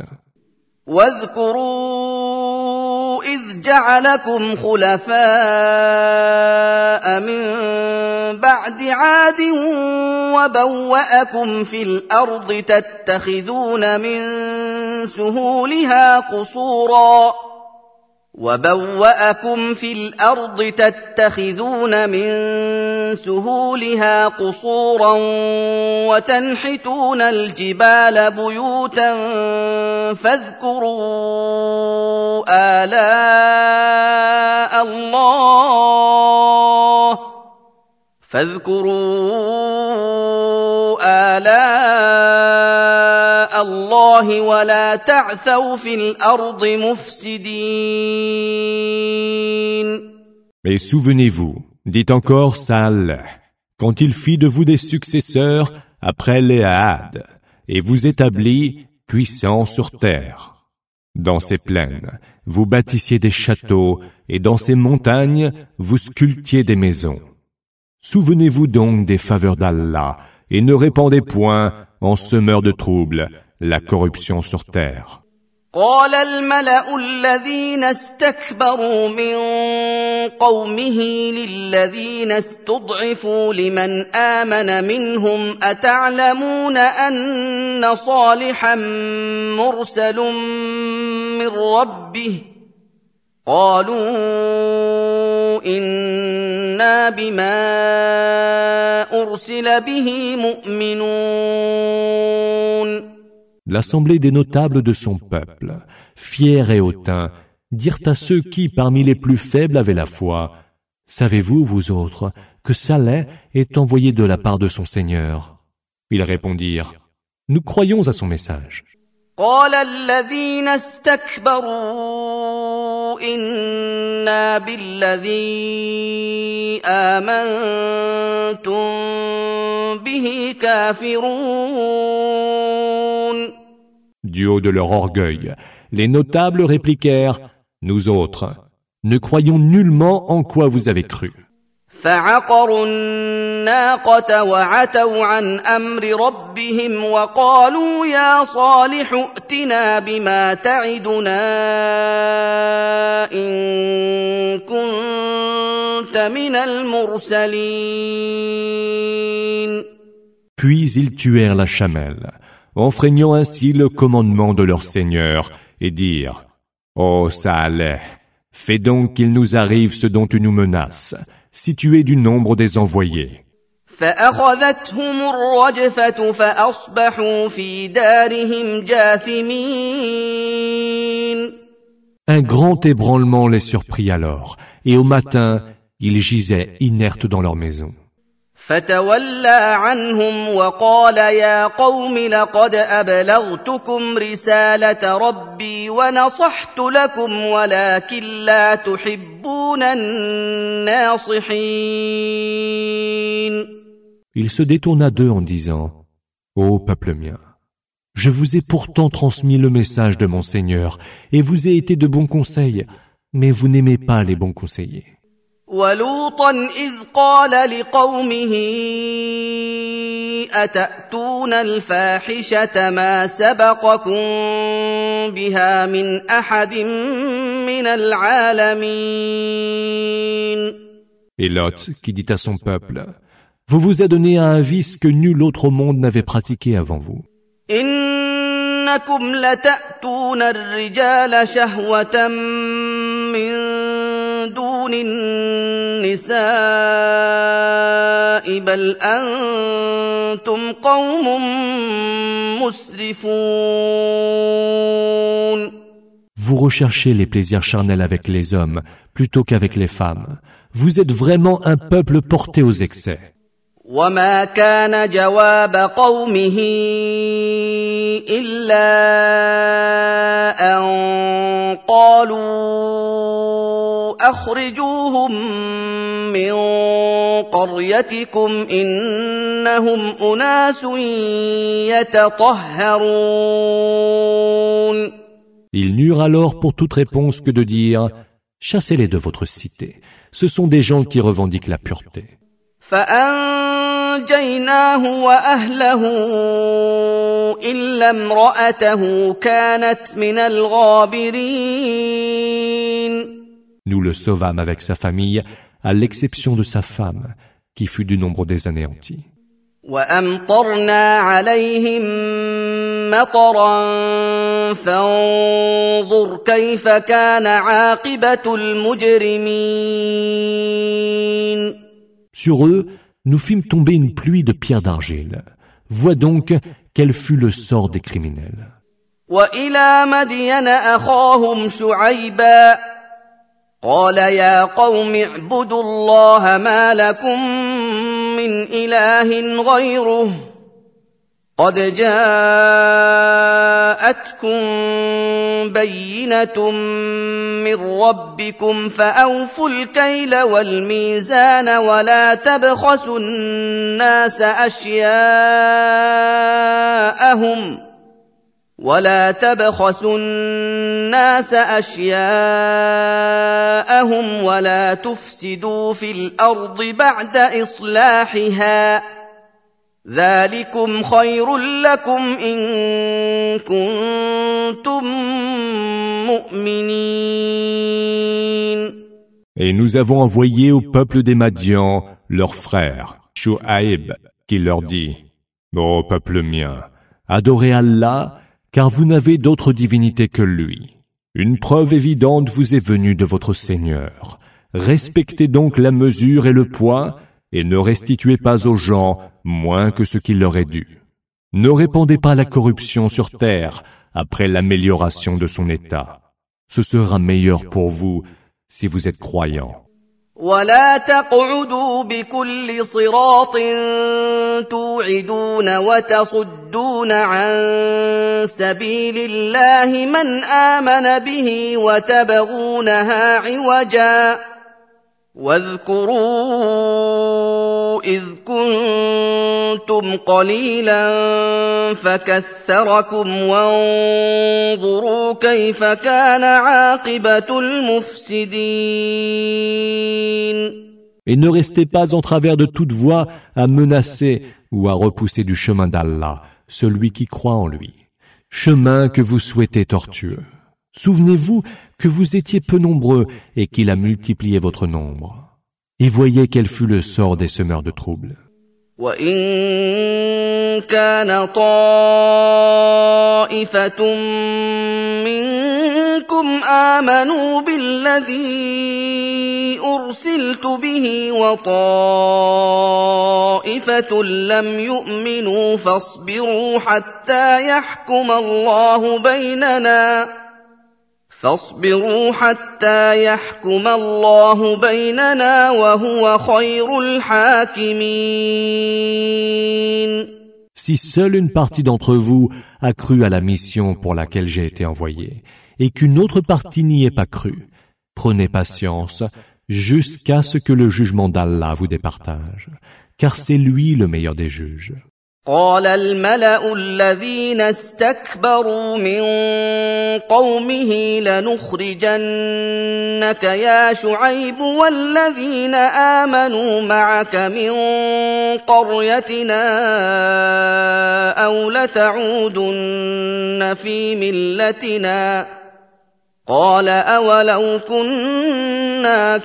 واذكروا إذ جعلكم خلفاء من بعد عاد وبوأكم في الأرض تتخذون من سهولها قصورا وبوأكم في الأرض تتخذون من سهولها قصورا وتنحتون الجبال بيوتا فاذكروا آلاء الله فاذكروا آلاء الله ولا تعثوا في الأرض مفسدين. Et souvenez-vous, dit encore Saleh, quand il fit de vous des successeurs après les Had, et vous établit puissants sur terre. Dans ces plaines, vous bâtissiez des châteaux, et dans ces montagnes, vous sculptiez des maisons. Souvenez-vous donc des faveurs d'Allah, et ne répandez point, en semeur de troubles, la corruption sur terre. قال الملأ الذين استكبروا من قومه للذين استضعفوا لمن آمن منهم أتعلمون أن صالحا مرسل من ربه قالوا إنا بما أرسل به مؤمنون. L'assemblée des notables de son peuple, fiers et hautains, dirent à ceux qui, parmi les plus faibles, avaient la foi: Savez-vous, vous autres, que Saleh est envoyé de la part de son Seigneur? Ils répondirent: Nous croyons à son message. قال الذين استكبروا إنا بالذي آمنتم به كافرون. Du haut de leur orgueil, les notables répliquèrent: Nous autres, ne croyons nullement en quoi vous avez cru. فعقروا الناقة وعتوا عن أمر ربهم وقالوا يا صالح ائتنا بما تعدنا إن كنت من المرسلين. Puis ils tuèrent la chamelle, enfreignant ainsi le commandement de leur Seigneur, et dirent: Ô Saleh, fais donc qu'il nous arrive ce dont tu nous menaces, si tu es du nombre des envoyés. فأخذتهم الرجفة فأصبحوا في دارهم جاثمين. Un grand ébranlement les surprit alors, et au matin, ils gisaient inertes dans leur maison. فتولى عنهم وقال يا قوم لقد أبلغتكم رسالة ربي ونصحت لكم ولكن لا تحبون الناصحين. Il se détourna d'eux en disant: Ô peuple mien, je vous ai pourtant transmis le message de mon Seigneur et vous ai été de bons conseils, mais vous n'aimez pas les bons conseillers. ولوطا إذ قال لقومه أتأتون الفاحشة ما سبقكم بها من أحد من العالمين. Et Lot, qui dit à son peuple: Vous vous adonnez à un vice que nul autre au monde n'avait pratiqué avant vous. إنكم لتأتون الرجال شهوة من دون النساء بل أنتم قوم مسرفون. Vous recherchez les plaisirs charnels avec les hommes plutôt qu'avec les femmes. Vous êtes vraiment un peuple porté aux excès. وما كان جواب قومه إلا أن قالوا أخرجوهم من قريتكم إنهم أناس يتطهرون. Ils n'eurent alors pour toute réponse que de dire « Chassez-les de votre cité. Ce sont des gens qui revendiquent la pureté. » فأنجيناه وأهله إلا امرأته كانت من الغابرين. Nous le sauvâmes avec sa famille, à l'exception de sa femme, qui fut du nombre des anéantis. وأمطرنا عليهم مطرا فانظر كيف كان عاقبة المجرمين. Sur eux, nous fîmes tomber une pluie de pierres d'argile. Vois donc quel fut le sort des criminels. وإلى مدين أخاهم شعيبا قال يا قوم اعبدوا الله ما لكم من إله غيره قد جاءتكم بينة من ربكم فأوفوا الكيل والميزان ولا تبخسوا الناس أشياءهم ولا تبخسوا الناس أشياءهم ولا تفسدوا في الأرض بعد إصلاحها ذلكم خير لكم إن كنتم مؤمنين. Et nous avons envoyé au peuple des Madians leur frère, Shu'aib, qui leur dit « Ô peuple mien, adorez Allah, car vous n'avez d'autre divinité que lui. Une preuve évidente vous est venue de votre Seigneur. Respectez donc la mesure et le poids, et ne restituez pas aux gens moins que ce qu'il leur est dû. Ne répandez pas la corruption sur terre après l'amélioration de son état. Ce sera meilleur pour vous si vous êtes croyants. ولا تقعدوا بكل صراط توعدون وتصدون عن سبيل الله من آمن به وتبغونها عوجا واذكروا إذ كنتم قليلا فكثركم وانظروا كيف كان عاقبة المفسدين. Et ne restez pas en travers de toute voie à menacer ou à repousser du chemin d'Allah celui qui croit en lui, chemin que vous souhaitez tortueux. Souvenez-vous que vous étiez peu nombreux et qu'il a multiplié votre nombre. Et voyez quel fut le sort des semeurs de troubles. وَإِن كَانَ طَائِفَةٌ مِّنكُمْ آمَنُوا بِالَّذِي أُرْسِلْتُ بِهِ وَطَائِفَةٌ لَّمْ يُؤْمِنُوا فاصبروا حتى يحكم الله بيننا فاصبروا حتى يحكم الله بيننا وهو خير الحاكمين. Si seule une partie d'entre vous a cru à la mission pour laquelle j'ai été envoyé, et qu'une autre partie n'y ait pas cru, prenez patience jusqu'à ce que le jugement d'Allah vous départage, car c'est lui le meilleur des juges. قال الملأ الذين استكبروا من قومه لنخرجنك يا شعيب والذين آمنوا معك من قريتنا أو لتعودن في ملتنا قال أولو كنا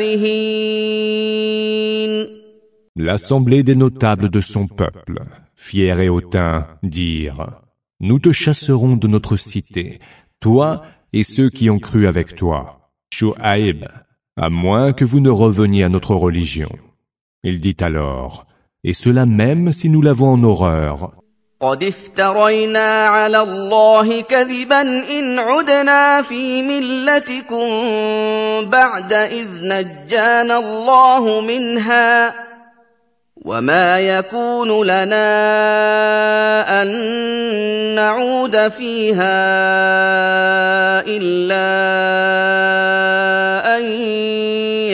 كارهين. L'assemblée des notables de son peuple, fiers et hautains, dirent « Nous te chasserons de notre cité, toi et ceux qui ont cru avec toi, Shu'aib, à moins que vous ne reveniez à notre religion. » Il dit alors « Et cela même si nous l'avons en horreur. » قد افترينا على الله كذبا إن عدنا في ملتكم بعد إذ نجانا الله منها وما يكون لنا أن نعود فيها إلا أن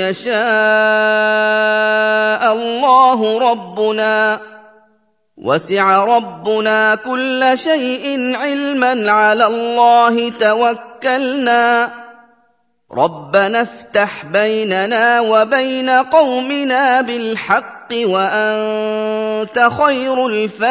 يشاء الله ربنا وسع ربنا كل شيء علما على الله توكلنا ربنا افتح بيننا وبين قومنا بالحق وأنت خير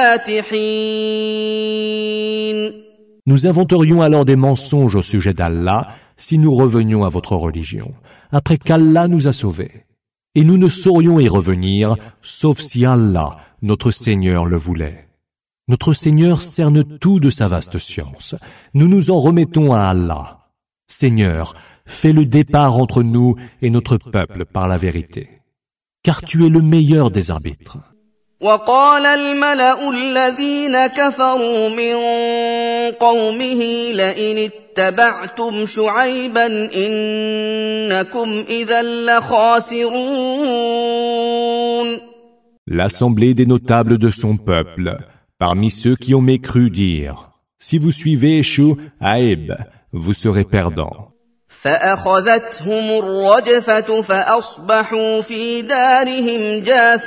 الفاتحين. Nous inventerions alors des mensonges au sujet d'Allah si nous revenions à votre religion, après qu'Allah nous a sauvés. Et nous ne saurions y revenir, sauf si Allah, notre Seigneur, le voulait. Notre Seigneur cerne tout de sa vaste science. Nous nous en remettons à Allah. Seigneur, fais le départ entre nous et notre peuple par la vérité, car tu es le meilleur des arbitres. وقال الملأ الذين كفروا من قومه لئن اتبعتم شعيبا إنكم إذا لخاسرون. L'assemblée des notables de son peuple, parmi ceux qui ont mécru, dire: si vous suivez Shu'aib, vous serez perdants. فأخذتهم الرجفة فأصبحوا في دارهم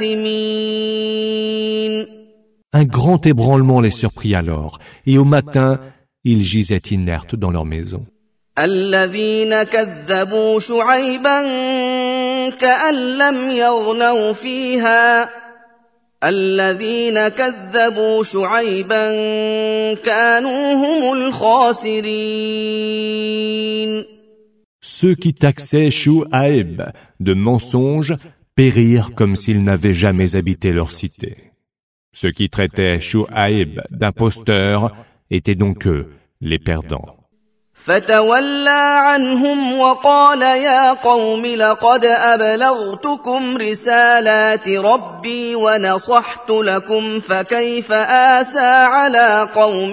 جاثمين. Un grand ébranlement les surprit alors, et au matin, ils gisaient inertes dans leur maison. الذين كذبوا شعيبا كأن لم يغنوا فيها الذين كذبوا شعيبا كانوا هم الخاسرين. Ceux qui taxaient Shu'aib de mensonges périrent comme s'ils n'avaient jamais habité leur cité. Ceux qui traitaient Shu'aib d'imposteur étaient donc eux, les perdants. فتولى عنهم وقال يا قوم لقد أبلغتكم رسالات ربي ونصحت لكم فكيف آسى على قوم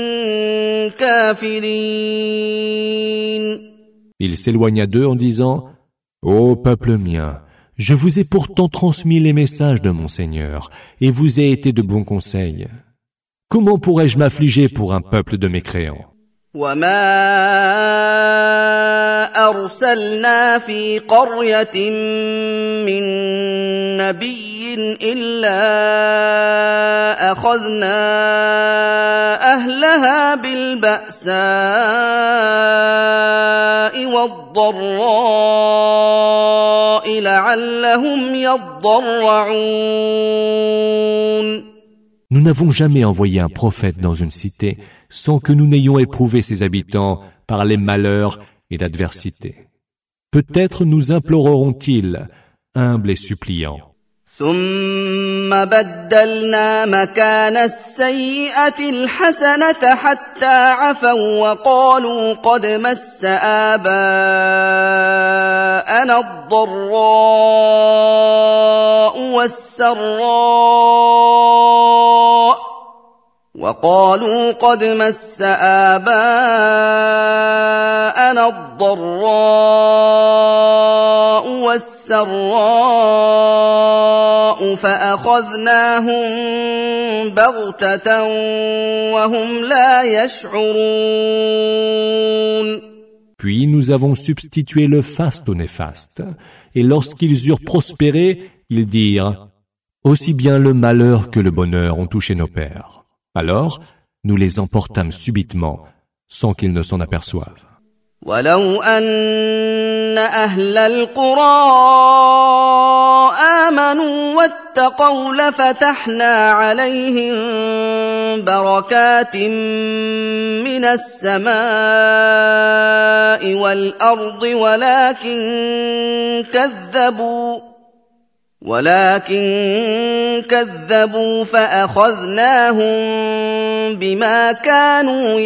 كافرين. Il s'éloigna d'eux en disant: Ô peuple mien, je vous ai pourtant transmis les messages de mon Seigneur et vous ai été de bons conseils. Comment pourrais-je m'affliger pour un peuple de mécréants? وما أرسلنا في قرية من نبي إلا أخذنا أهلها بالبأساء والضراء لعلهم يضرعون. Nous n'avons jamais envoyé un prophète dans une cité sans que nous n'ayons éprouvé ses habitants par les malheurs et l'adversité. Peut-être nous imploreront-ils, humbles et suppliants. ثم بدلنا مكان السيئة الحسنة حتى عفوا وقالوا قد مس آباءنا الضراء والسراء وقالوا قد مس آباءنا الضراء والسراء فأخذناهم بغتة وهم لا يشعرون. Puis nous avons substitué le faste au néfaste, et lorsqu'ils eurent prospéré, ils dirent: aussi bien le malheur que le bonheur ont touché nos pères. Alors, nous les emportâmes subitement, sans qu'ils ne s'en aperçoivent. ولو أن أهل القرى آمنوا واتقوا لفتحنا عليهم بركات من السماء والأرض ولكن كذبوا ولكن كذبوا فأخذناهم بما كانوا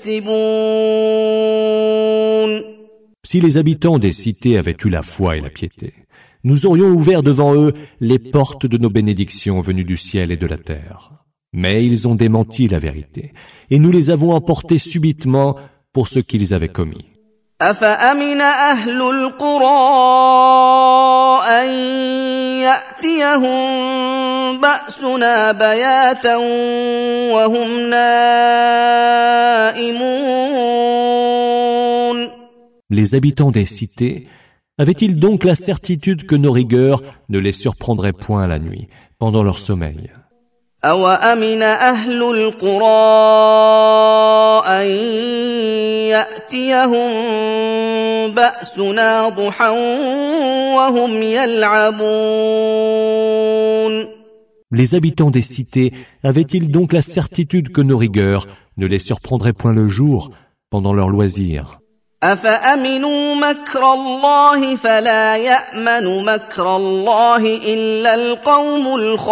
يكسبون. Si les habitants des cités avaient eu la foi et la piété, nous aurions ouvert devant eux les portes de nos bénédictions venues du ciel et de la terre. Mais ils ont démenti la vérité, et nous les avons emportés subitement pour ce qu'ils avaient commis. أفأمن أهل القرى أن يأتيهم بأسنا بياتا وهم نائمون. Les habitants des cités Avaient-ils donc la certitude que nos rigueurs ne les surprendraient point la nuit, pendant leur sommeil? أَوَأَمِنَ أَهْلُ الْقُرَىٰ أَن يَأْتِيَهُم بَأْسُنَا ضُحًى وَهُمْ يَلْعَبُونَ Les habitants des cités avaient-ils donc la certitude que nos rigueurs ne les surprendraient point le jour, pendant leurs loisirs? أَفَأَمِنُوا مَكْرَ اللَّهِ فَلَا يَأْمَنُ مَكْرَ اللَّهِ إِلَّا الْقَوْمُ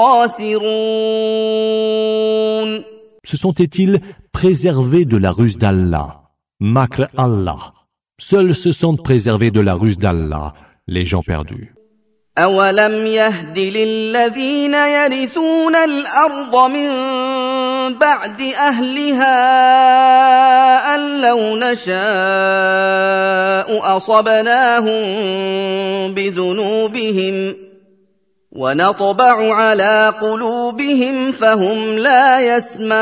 الْخَاسِرُونَ Se sentaient-ils préservés de la ruse d'Allah? Makr Allah. Seuls se sentent préservés de la ruse d'Allah, les gens perdus. أَوَلَمْ يَهْدِ لِلَّذِينَ يَرِثُونَ الْأَرْضَ مِن بَعْدِ أَهْلِهَا أَن لَّوْ نَشَاءُ أَصَبْنَاهُم بِذُنُوبِهِمْ وَنَطْبَعُ عَلَىٰ قُلُوبِهِمْ فَهُمْ لَا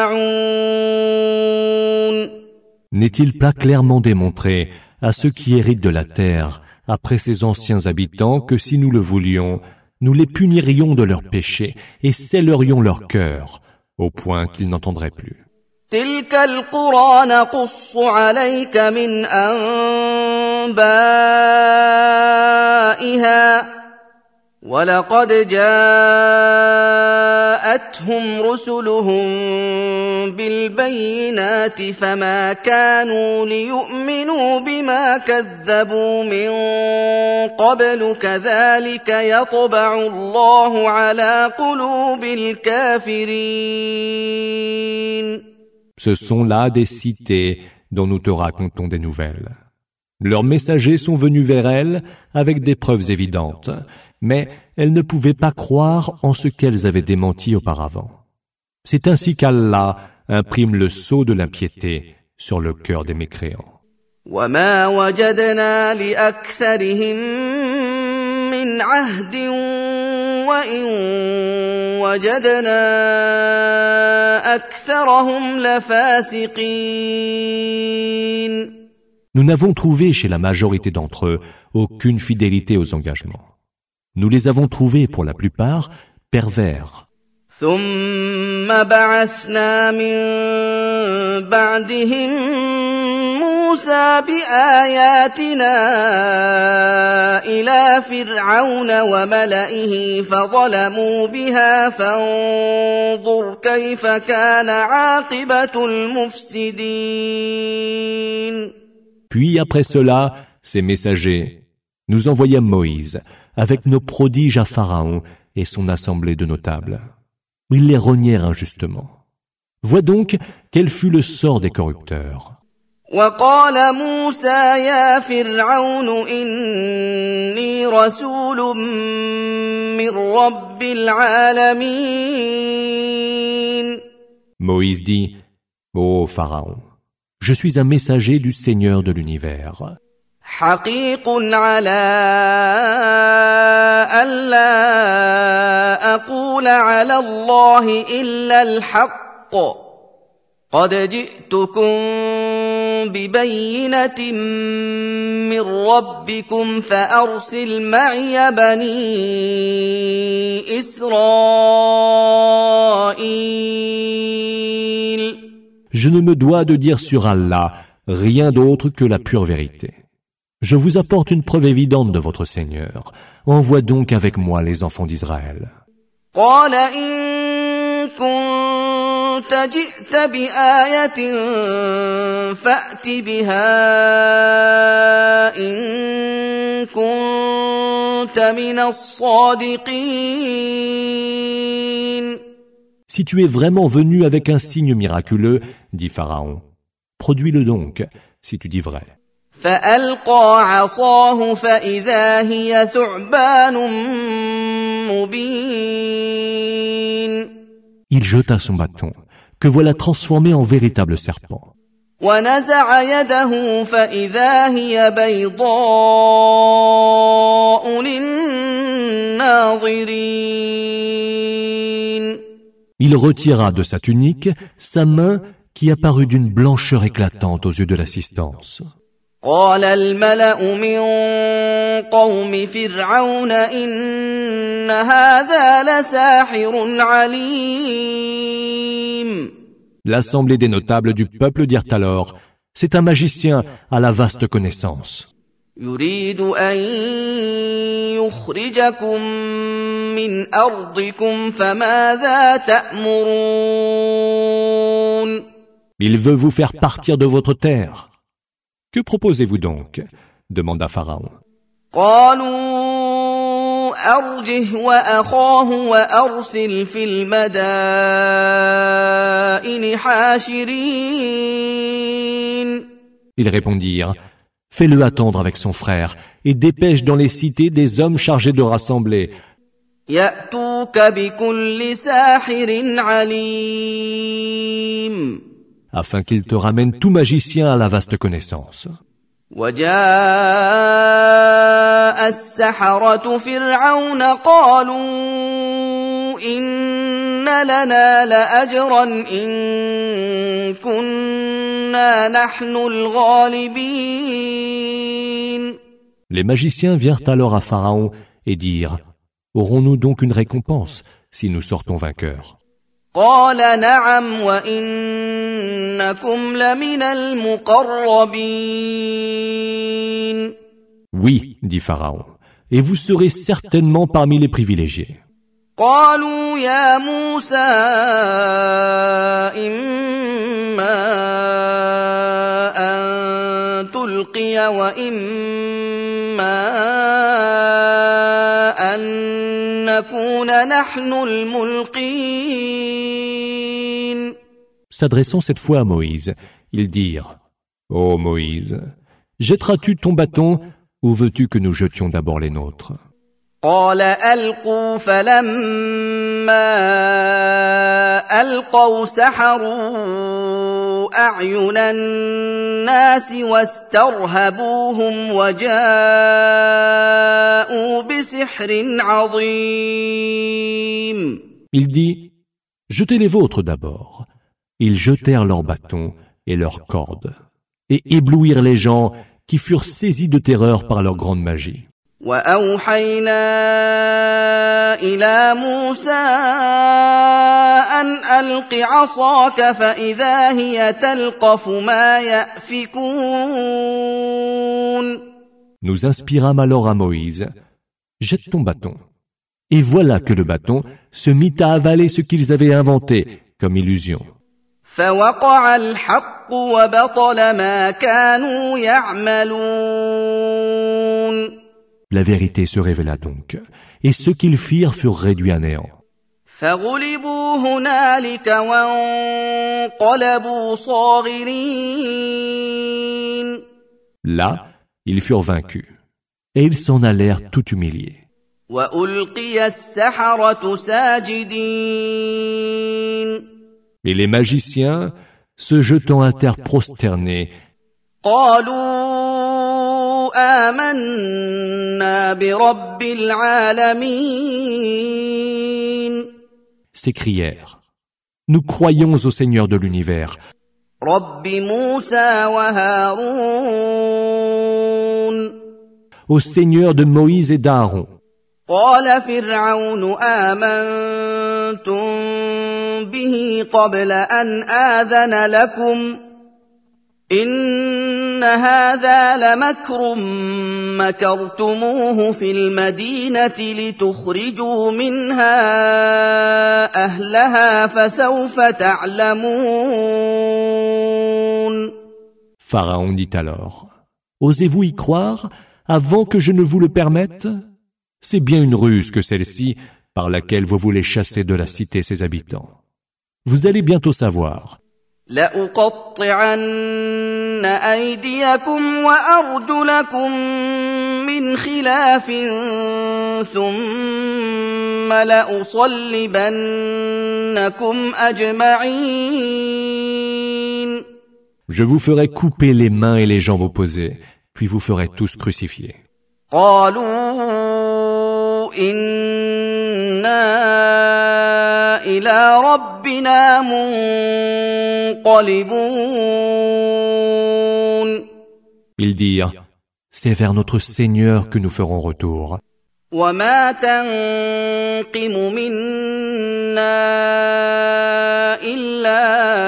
يَسْمَعُونَ N'est-il pas clairement démontré à ceux qui héritent de la terre après ces anciens habitants que si nous le voulions, nous les punirions de leurs péchés et scellerions leur cœur, au point qu'ils n'entendraient plus. تِلْكَ الْقُرَىٰ نَقُصُّ عَلَيْكَ مِنْ أَنبَائِهَا وَلَقَدْ جَاءَتْهُمْ رُسُلُهُم بِالْبَيِّنَاتِ فَمَا كَانُوا لِيُؤْمِنُوا بِمَا كَذَّبُوا مِن قَبْلُ كَذَٰلِكَ يَطْبَعُ اللَّهُ عَلَىٰ قُلُوبِ الْكَافِرِينَ Ce sont là des cités dont nous te racontons des nouvelles. Leurs messagers sont venus vers elles avec des preuves évidentes, mais elles ne pouvaient pas croire en ce qu'elles avaient démenti auparavant. C'est ainsi qu'Allah imprime le sceau de l'impiété sur le cœur des mécréants. وَمَا وَجَدْنَا لِأَكْثَرِهِم مِّنْ عَهْدٍ وَإِن وَجَدْنَا أَكْثَرَهُمْ لَفَاسِقِينَ Nous n'avons trouvé chez la majorité d'entre eux aucune fidélité aux engagements. Nous les avons trouvés pour la plupart pervers. ثُمَّ بَعَثْنَا مِن بَعْدِهِم مُّوسَىٰ بِآيَاتِنَا إِلَىٰ فِرْعَوْنَ وَمَلَئِهِ فَظَلَمُوا بِهَا فَانظُرْ كَيْفَ كَانَ عَاقِبَةُ الْمُفْسِدِينَ Puis après cela, ces messagers, nous envoyâmes Moïse avec nos prodiges à Pharaon et son assemblée de notables. Ils les renièrent injustement. Vois donc quel fut le sort des corrupteurs. وَقَالَ مُوسَىٰ يَا فِرْعَوْنُ إِنِّي رَسُولٌ مِّن رَّبِّ الْعَالَمِينَ Moïse dit, ô Pharaon, je suis un messager du Seigneur de l'univers. حقيق على ألا أقول على الله إلا الحق قد جئتكم ببينة من ربكم فأرسل معي بني إسرائيل. Je ne me dois de dire sur Allah rien d'autre que la pure vérité. Je vous apporte une preuve évidente de votre Seigneur. Envoie donc avec moi les enfants d'Israël. قال إن كنت جئت بآية فأت بها إن كنت من الصادقين. Si tu es vraiment venu avec un signe miraculeux, dit Pharaon, produis-le donc, si tu dis vrai. فألقى عصاه فإذا هي ثعبان مبين. Il jeta son bâton, que voilà transformé en véritable serpent. ونزع يده فإذا هي بيضاء للناظرين. Il retira de sa tunique sa main qui apparut d'une blancheur éclatante aux yeux de l'assistance. قال الملأ من قوم فرعون إن هذا لساحر عليم. L'assemblée des notables du peuple dirent alors, c'est un magicien à la vaste connaissance. يريد أن يخرجكم من أرضكم فماذا تأمرون. Il veut vous faire partir de votre terre. Que proposez-vous donc? Demanda Pharaon. قالوا أرجه وأخاه وأرسل في المدائن حاشرين. Ils répondirent, fais-le attendre avec son frère et dépêche dans les cités des hommes chargés de rassembler. يأتوك بكل ساحر عليم. Afin qu'il te ramène tout magicien à la vaste connaissance. وجاء السحرة فرعون قالوا إن لنا لأجرا إن كنا نحن الغالبين. Les magiciens virent alors à Pharaon et dirent, aurons-nous donc une récompense si nous sortons vainqueurs? قال نعم وإنكم لمن المقربين. Oui, dit Pharaon, et vous serez certainement parmi les privilégiés. قالوا يا موسى إما أن تلقي وإما أن نكون نحن الملقين. S'adressant cette fois à Moïse, ils dirent, ô Moïse, jetteras-tu ton bâton ou veux-tu que nous jetions d'abord les nôtres? قال ألقوا فلما ألقوا سحروا أعين الناس واسترهبوهم وجاءوا بسحر عظيم. Il dit, jetez les vôtres d'abord. Ils jetèrent leurs bâtons et leurs cordes et éblouirent les gens qui furent saisis de terreur par leur grande magie. وأوحينا إلى موسى أن ألق عصاك فإذا هي تلقف ما يأفكون. Nous inspirâmes alors à Moïse, jette ton bâton. Et voilà que le bâton se mit à avaler ce qu'ils avaient inventé comme illusion. فوقع الحق وبطل ما كانوا يعملون. La vérité se révéla donc, et ce qu'ils firent furent réduits à néant. فغلبوا هنالك وانقلبوا صاغرين. Là, ils furent vaincus, et ils s'en allèrent tout humiliés. وألقي السحرة ساجدين. Et les magiciens, se jetant à terre prosternés, قالوا آمنا برب العالمين. s'écrièrent, nous croyons au Seigneur de l'univers, رب موسى وهارون. au Seigneur de Moïse et d'Aaron. قال فرعون آمنتم به قبل أن آذن لكم إن هذا لمكر مكرتموه في المدينة لتخرجوا منها أهلها فسوف تعلمون. Pharaon dit alors, osez-vous y croire avant que je ne vous le permette? C'est bien une ruse que celle-ci par laquelle vous voulez chasser de la cité ses habitants. Vous allez bientôt savoir. لأقطعن أيديكم وأرجلكم من خلاف ثم لأصلبنكم أجمعين. Je vous ferai couper les mains et les jambes opposées, puis vous ferez tous crucifiés. قالوا إنا إلى ربنا منقلبون. Ils Ils dirent, c'est vers notre Seigneur que nous ferons retour. وما تنقم منا إلا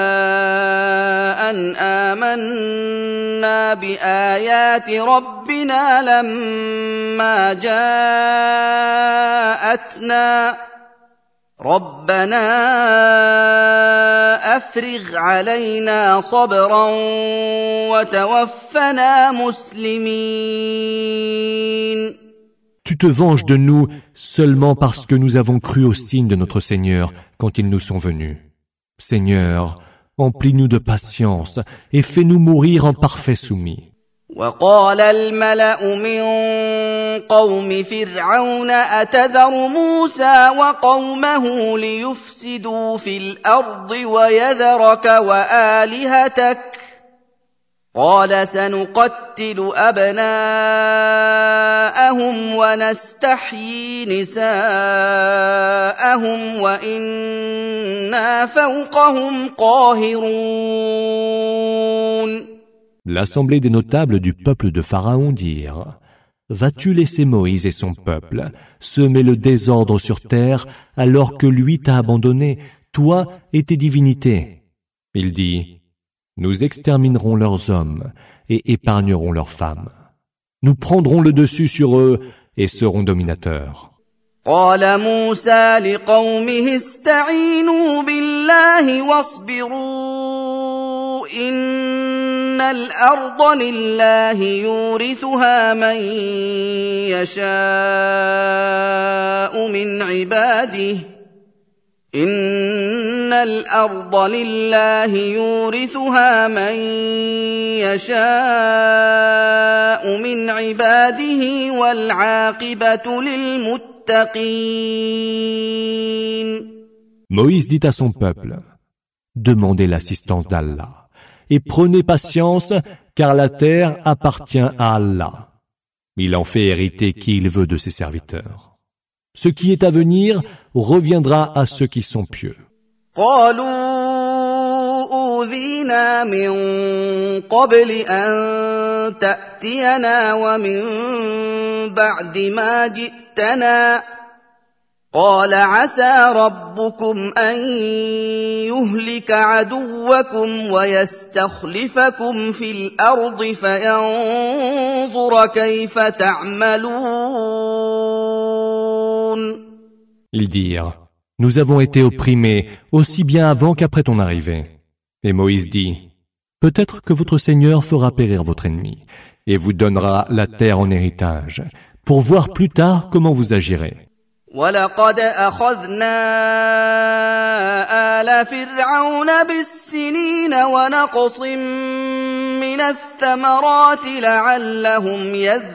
أن آمنا بآيات ربنا لما جاءتنا ربنا أفرغ علينا صبرا وتوفنا مسلمين. Tu te venges de nous seulement parce que nous avons cru aux signes de notre Seigneur quand ils nous sont venus. Seigneur, emplis-nous de patience et fais-nous mourir en parfait soumis. وقال الملأ من قوم فرعون أتذر موسى وقومه ليفسدوا في الأرض ويذرك وآلهتك قال سنقتل أبناءهم ونستحيي نساءهم وإنا فوقهم قاهرون. L'assemblée des notables du peuple de Pharaon dirent, « Vas-tu laisser Moïse et son peuple semer le désordre sur terre alors que lui t'a abandonné, toi et tes divinités ?» Il dit, « Nous exterminerons leurs hommes et épargnerons leurs femmes. Nous prendrons le dessus sur eux et serons dominateurs. » قال موسى لقومه استعينوا بالله واصبروا إن الأرض لله يورثها من يشاء من عباده إن الأرض لله يورثها من يشاء من عباده والعاقبة للمتقين. Moïse dit à son peuple, « Demandez l'assistance d'Allah et prenez patience car la terre appartient à Allah. Il en fait hériter qui il veut de ses serviteurs. Ce qui est à venir reviendra à ceux qui sont pieux. » أوذينا من قبل أن تأتينا ومن بعد ما جئتنا قال عسى ربكم أن يهلك عدوكم ويستخلفكم في الأرض فينظر كيف تعملون. Ils dirent, nous avons été opprimés aussi bien avant qu'après ton arrivée. Et Moïse dit, peut-être que votre Seigneur fera périr votre ennemi et vous donnera la terre en héritage pour voir plus tard comment vous agirez. وَلَقَدْ أَخَذْنَا آلَ فِرْعَوْنَ بِالسِّنِينَ وَنَقْصٍ مِّنَ الثَّمَرَاتِ لَعَلَّهُمْ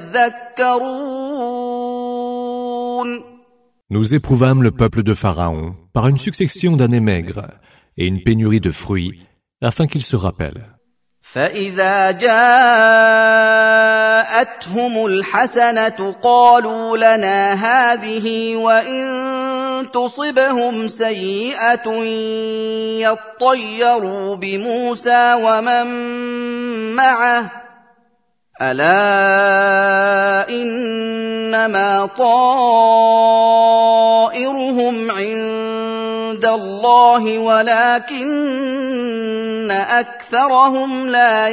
يَذَّكَّرُونَ. Nous éprouvâmes le peuple de Pharaon par une succession d'années maigres et une pénurie de fruits afin qu'ils se rappellent. فإذا جاءتهم الحسنة قالوا لنا هذه وإن تصبهم سيئة يطيروا بموسى ومن معه ألا إنما طائرهم عند الله ولكن أكثرهم لا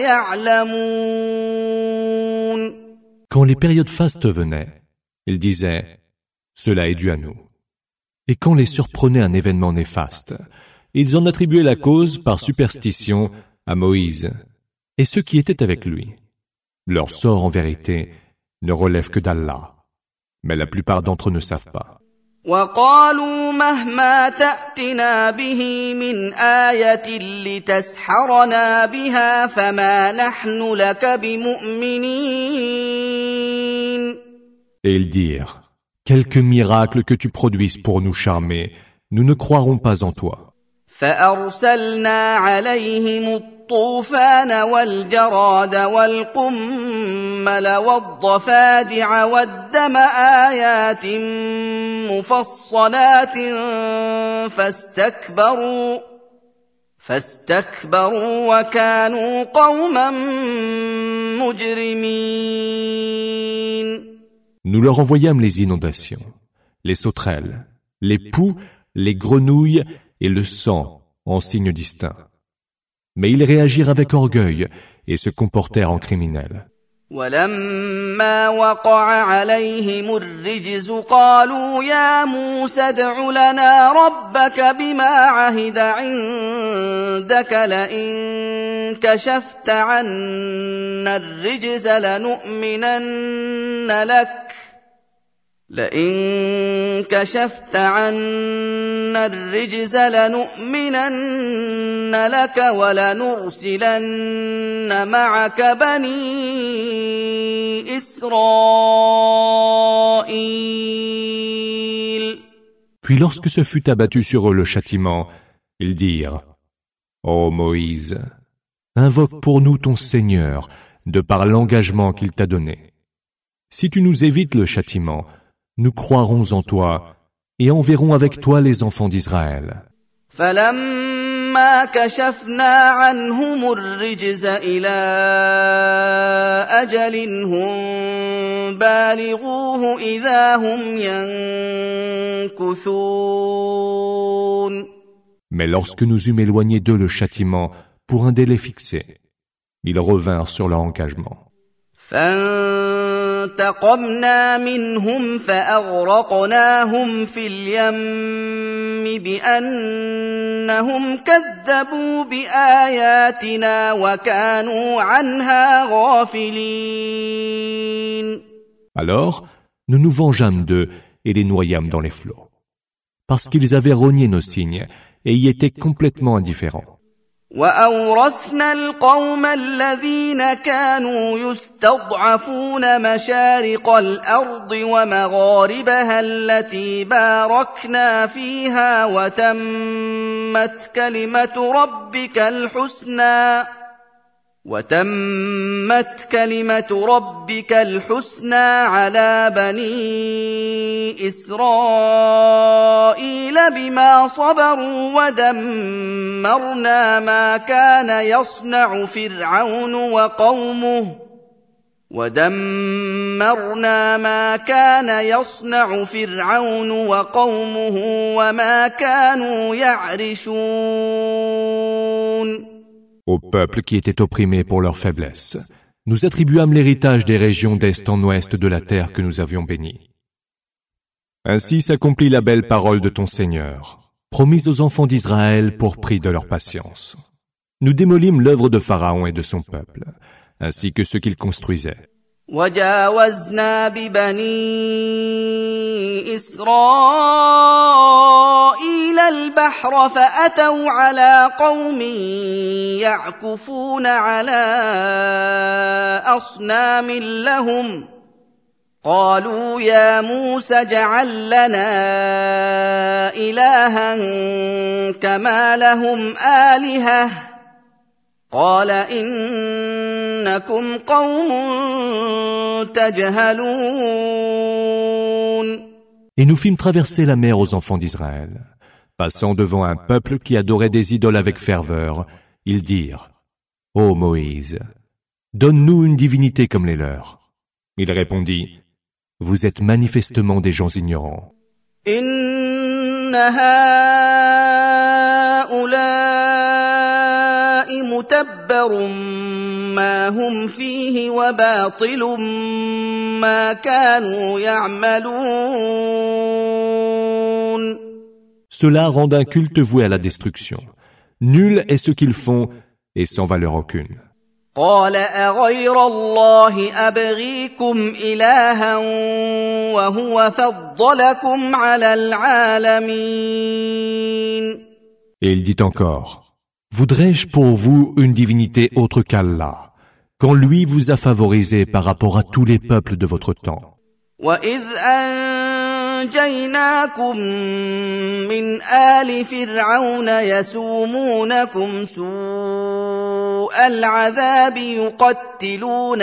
يعلمون. Quand les périodes fastes venaient, ils disaient « Cela est dû à nous ». Et quand les surprenait un événement néfaste, ils en attribuaient la cause par superstition à Moïse et ceux qui étaient avec lui. Leur sort, en vérité, ne relève que d'Allah, mais la plupart d'entre eux ne savent pas. وقالوا مهما تأتنا به من آية لتسحرنا بها فما نحن لك بمؤمنين. Et ils dirent, quelque miracle que tu produises pour nous charmer, nous ne croirons pas en toi. فأرسلنا عليهم الطوفان والجراد والقمل والضفادع والدم آيات مفصلات فاستكبروا فاستكبروا وكانوا قوما مجرمين. Nous leur envoyâmes les inondations, les sauterelles, les poux, les grenouilles et le sang en signes distincts. Mais ils réagirent avec orgueil et se comportèrent en criminels. ولما وقع عليهم الرجز قالوا يا موسى ادع لنا ربك بما عهد عندك لئن كشفت عنا الرجز لنؤمنن لك لئن كشفت عنا الرجز لنؤمنن لك ولنرسلن معك بني إسرائيل. Puis lorsque se fut abattu sur eux le châtiment, ils dirent: Ô Moïse, invoque pour nous ton Seigneur, de par l'engagement qu'il t'a donné. Si tu nous évites le châtiment, nous croirons en toi et enverrons avec toi les enfants d'Israël. فلما كشفنا عنهم الرجز إلى أجل هم بالغوه إذا هم ينكثون. Mais lorsque nous eûmes éloigné d'eux le châtiment pour un délai fixé, ils revinrent sur leur engagement. فانتقمنا منهم فأغرقناهم في اليم بأنهم كذبوا بآياتنا وكانوا عنها غافلين. Alors, nous nous vengeâmes d'eux et les noyâmes dans les flots, parce qu'ils avaient renié nos signes et y étaient complètement indifférents. وأورثنا القوم الذين كانوا يستضعفون مشارق الأرض ومغاربها التي باركنا فيها وتمت كلمة ربك الحسنى وتمت كلمة ربك الحسنى على بني إسرائيل بما صبروا ودمرنا ما كان يصنع فرعون وقومه ودمرنا ما كان يصنع فرعون وقومه وما كانوا يعرشون. Au peuple qui était opprimé pour leur faiblesse, nous attribuâmes l'héritage des régions d'est en ouest de la terre que nous avions bénie. Ainsi s'accomplit la belle parole de ton Seigneur, promise aux enfants d'Israël pour prix de leur patience. Nous démolîmes l'œuvre de Pharaon et de son peuple, ainsi que ce qu'il construisait. وجاوزنا ببني إسرائيل البحر فأتوا على قوم يعكفون على أصنام لهم قالوا يا موسى اجعل لنا إلها كما لهم آلهة قال إنكم قوم تجهلون. Et nous fîmes traverser la mer aux enfants d'Israël. Passant devant un peuple qui adorait des idoles avec ferveur, ils dirent: Ô Moïse, donne-nous une divinité comme les leurs. Il répondit: Vous êtes manifestement des gens ignorants. إن هؤلاء متبر ما هم فيه وباطل ما كانوا يعملون. Cela rend un culte voué à la destruction. Nul est ce qu'ils font et sans valeur aucune. قال أغير الله أبغيكم إلها وهو فضلكم على العالمين. Et il dit encore: Voudrais-je pour vous une divinité autre qu'Allah, quand lui vous a favorisé par rapport à tous les peuples de votre temps? وإذ أنجيناكم من آل فرعون يسومونكم سوء العذاب يقتلون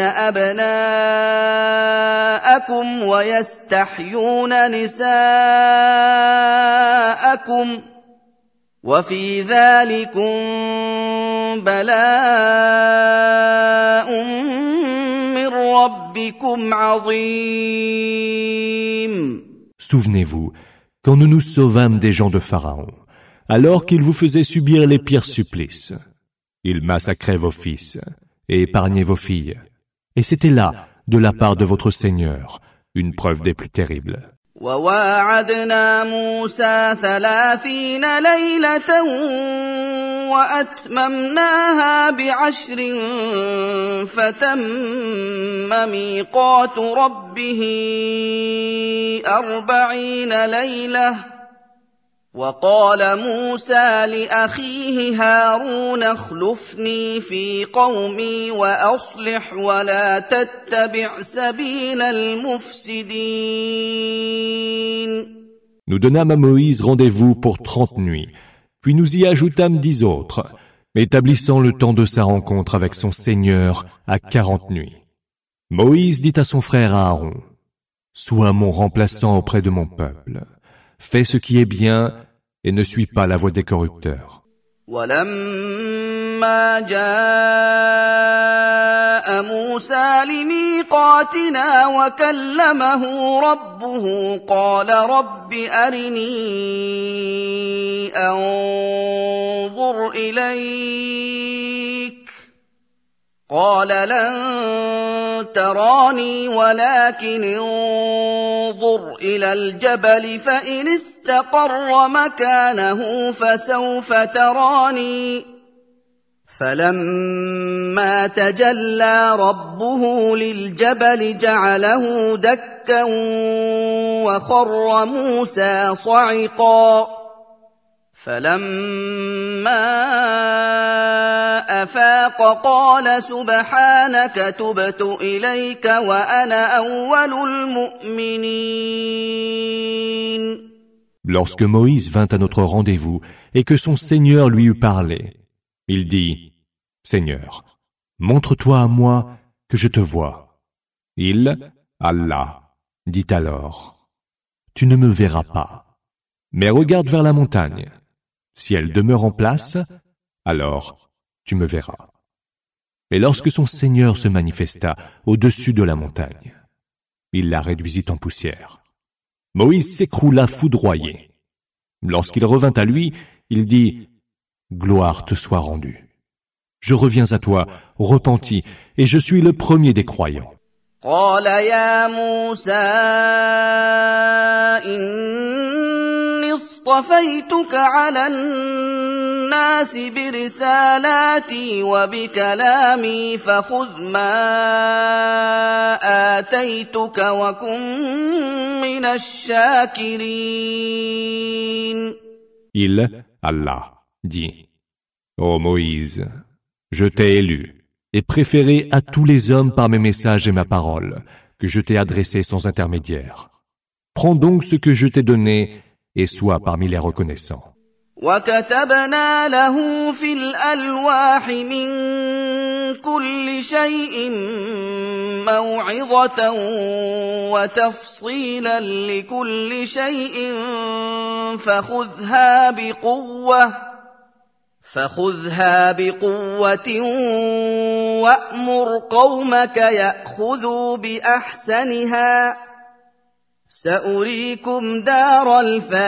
أبناءكم ويستحيون نساءكم وفي ذلكم بلاء من ربكم عظيم. Souvenez-vous, quand nous nous sauvâmes des gens de Pharaon, alors qu'ils vous faisaient subir les pires supplices, ils massacraient vos fils et épargnaient vos filles. Et c'était là, de la part de votre Seigneur, une preuve des plus terribles. وواعدنا موسى ثلاثين ليلة وأتممناها بعشر فتم ميقات ربه أربعين ليلة وقال موسى لأخيه هارون اخلفني في قومي وأصلح ولا تتبع سبيل المفسدين. Nous donnâmes à Moïse rendez-vous pour trente nuits, puis nous y ajoutâmes dix autres, établissant le temps de sa rencontre avec son Seigneur à quarante nuits. Moïse dit à son frère Aaron, « Sois mon remplaçant auprès de mon peuple. Fais ce qui est bien et ne suis pas la voie des corrupteurs. » ولما جاء موسى لميقاتنا وكلمه ربه قال رب أرني أنظر إليك قال لن تراني ولكن انظر إلى الجبل فإن استقر مكانه فسوف تراني فلما تجلى ربه للجبل جعله دكا وخر موسى صعقا فلما أفاق قال سبحانك تبت إليك وأنا أول المؤمنين. Lorsque Moïse vint à notre rendez-vous et que son Seigneur lui eut parlé, il dit, « Seigneur, montre-toi à moi que je te vois. » Il, Allah, dit alors, « Tu ne me verras pas, mais regarde vers la montagne. Si elle demeure en place, alors tu me verras. » Et lorsque son Seigneur se manifesta au-dessus de la montagne, il la réduisit en poussière. Moïse s'écroula foudroyé. Lorsqu'il revint à lui, il dit, « Gloire te soit rendue. Je reviens à toi, repenti, et je suis le premier des croyants. » قال يا موسى إني اصطفيتك على الناس برسالاتي وبكلامي فخذ ما آتيتك وكن من الشاكرين. Il, Allah, dit, « Ô Moïse, je t'ai élu et préféré à tous les hommes par mes messages et ma parole, que je t'ai adressé sans intermédiaire. Prends donc ce que je t'ai donné et sois parmi les reconnaissants. » وكتبنا له في الألواح من كل شيء موعظة وتفصيلا لكل شيء فخذها بقوة فخذها بقوة وأمر قومك يأخذوا بأحسنها سأريكم دار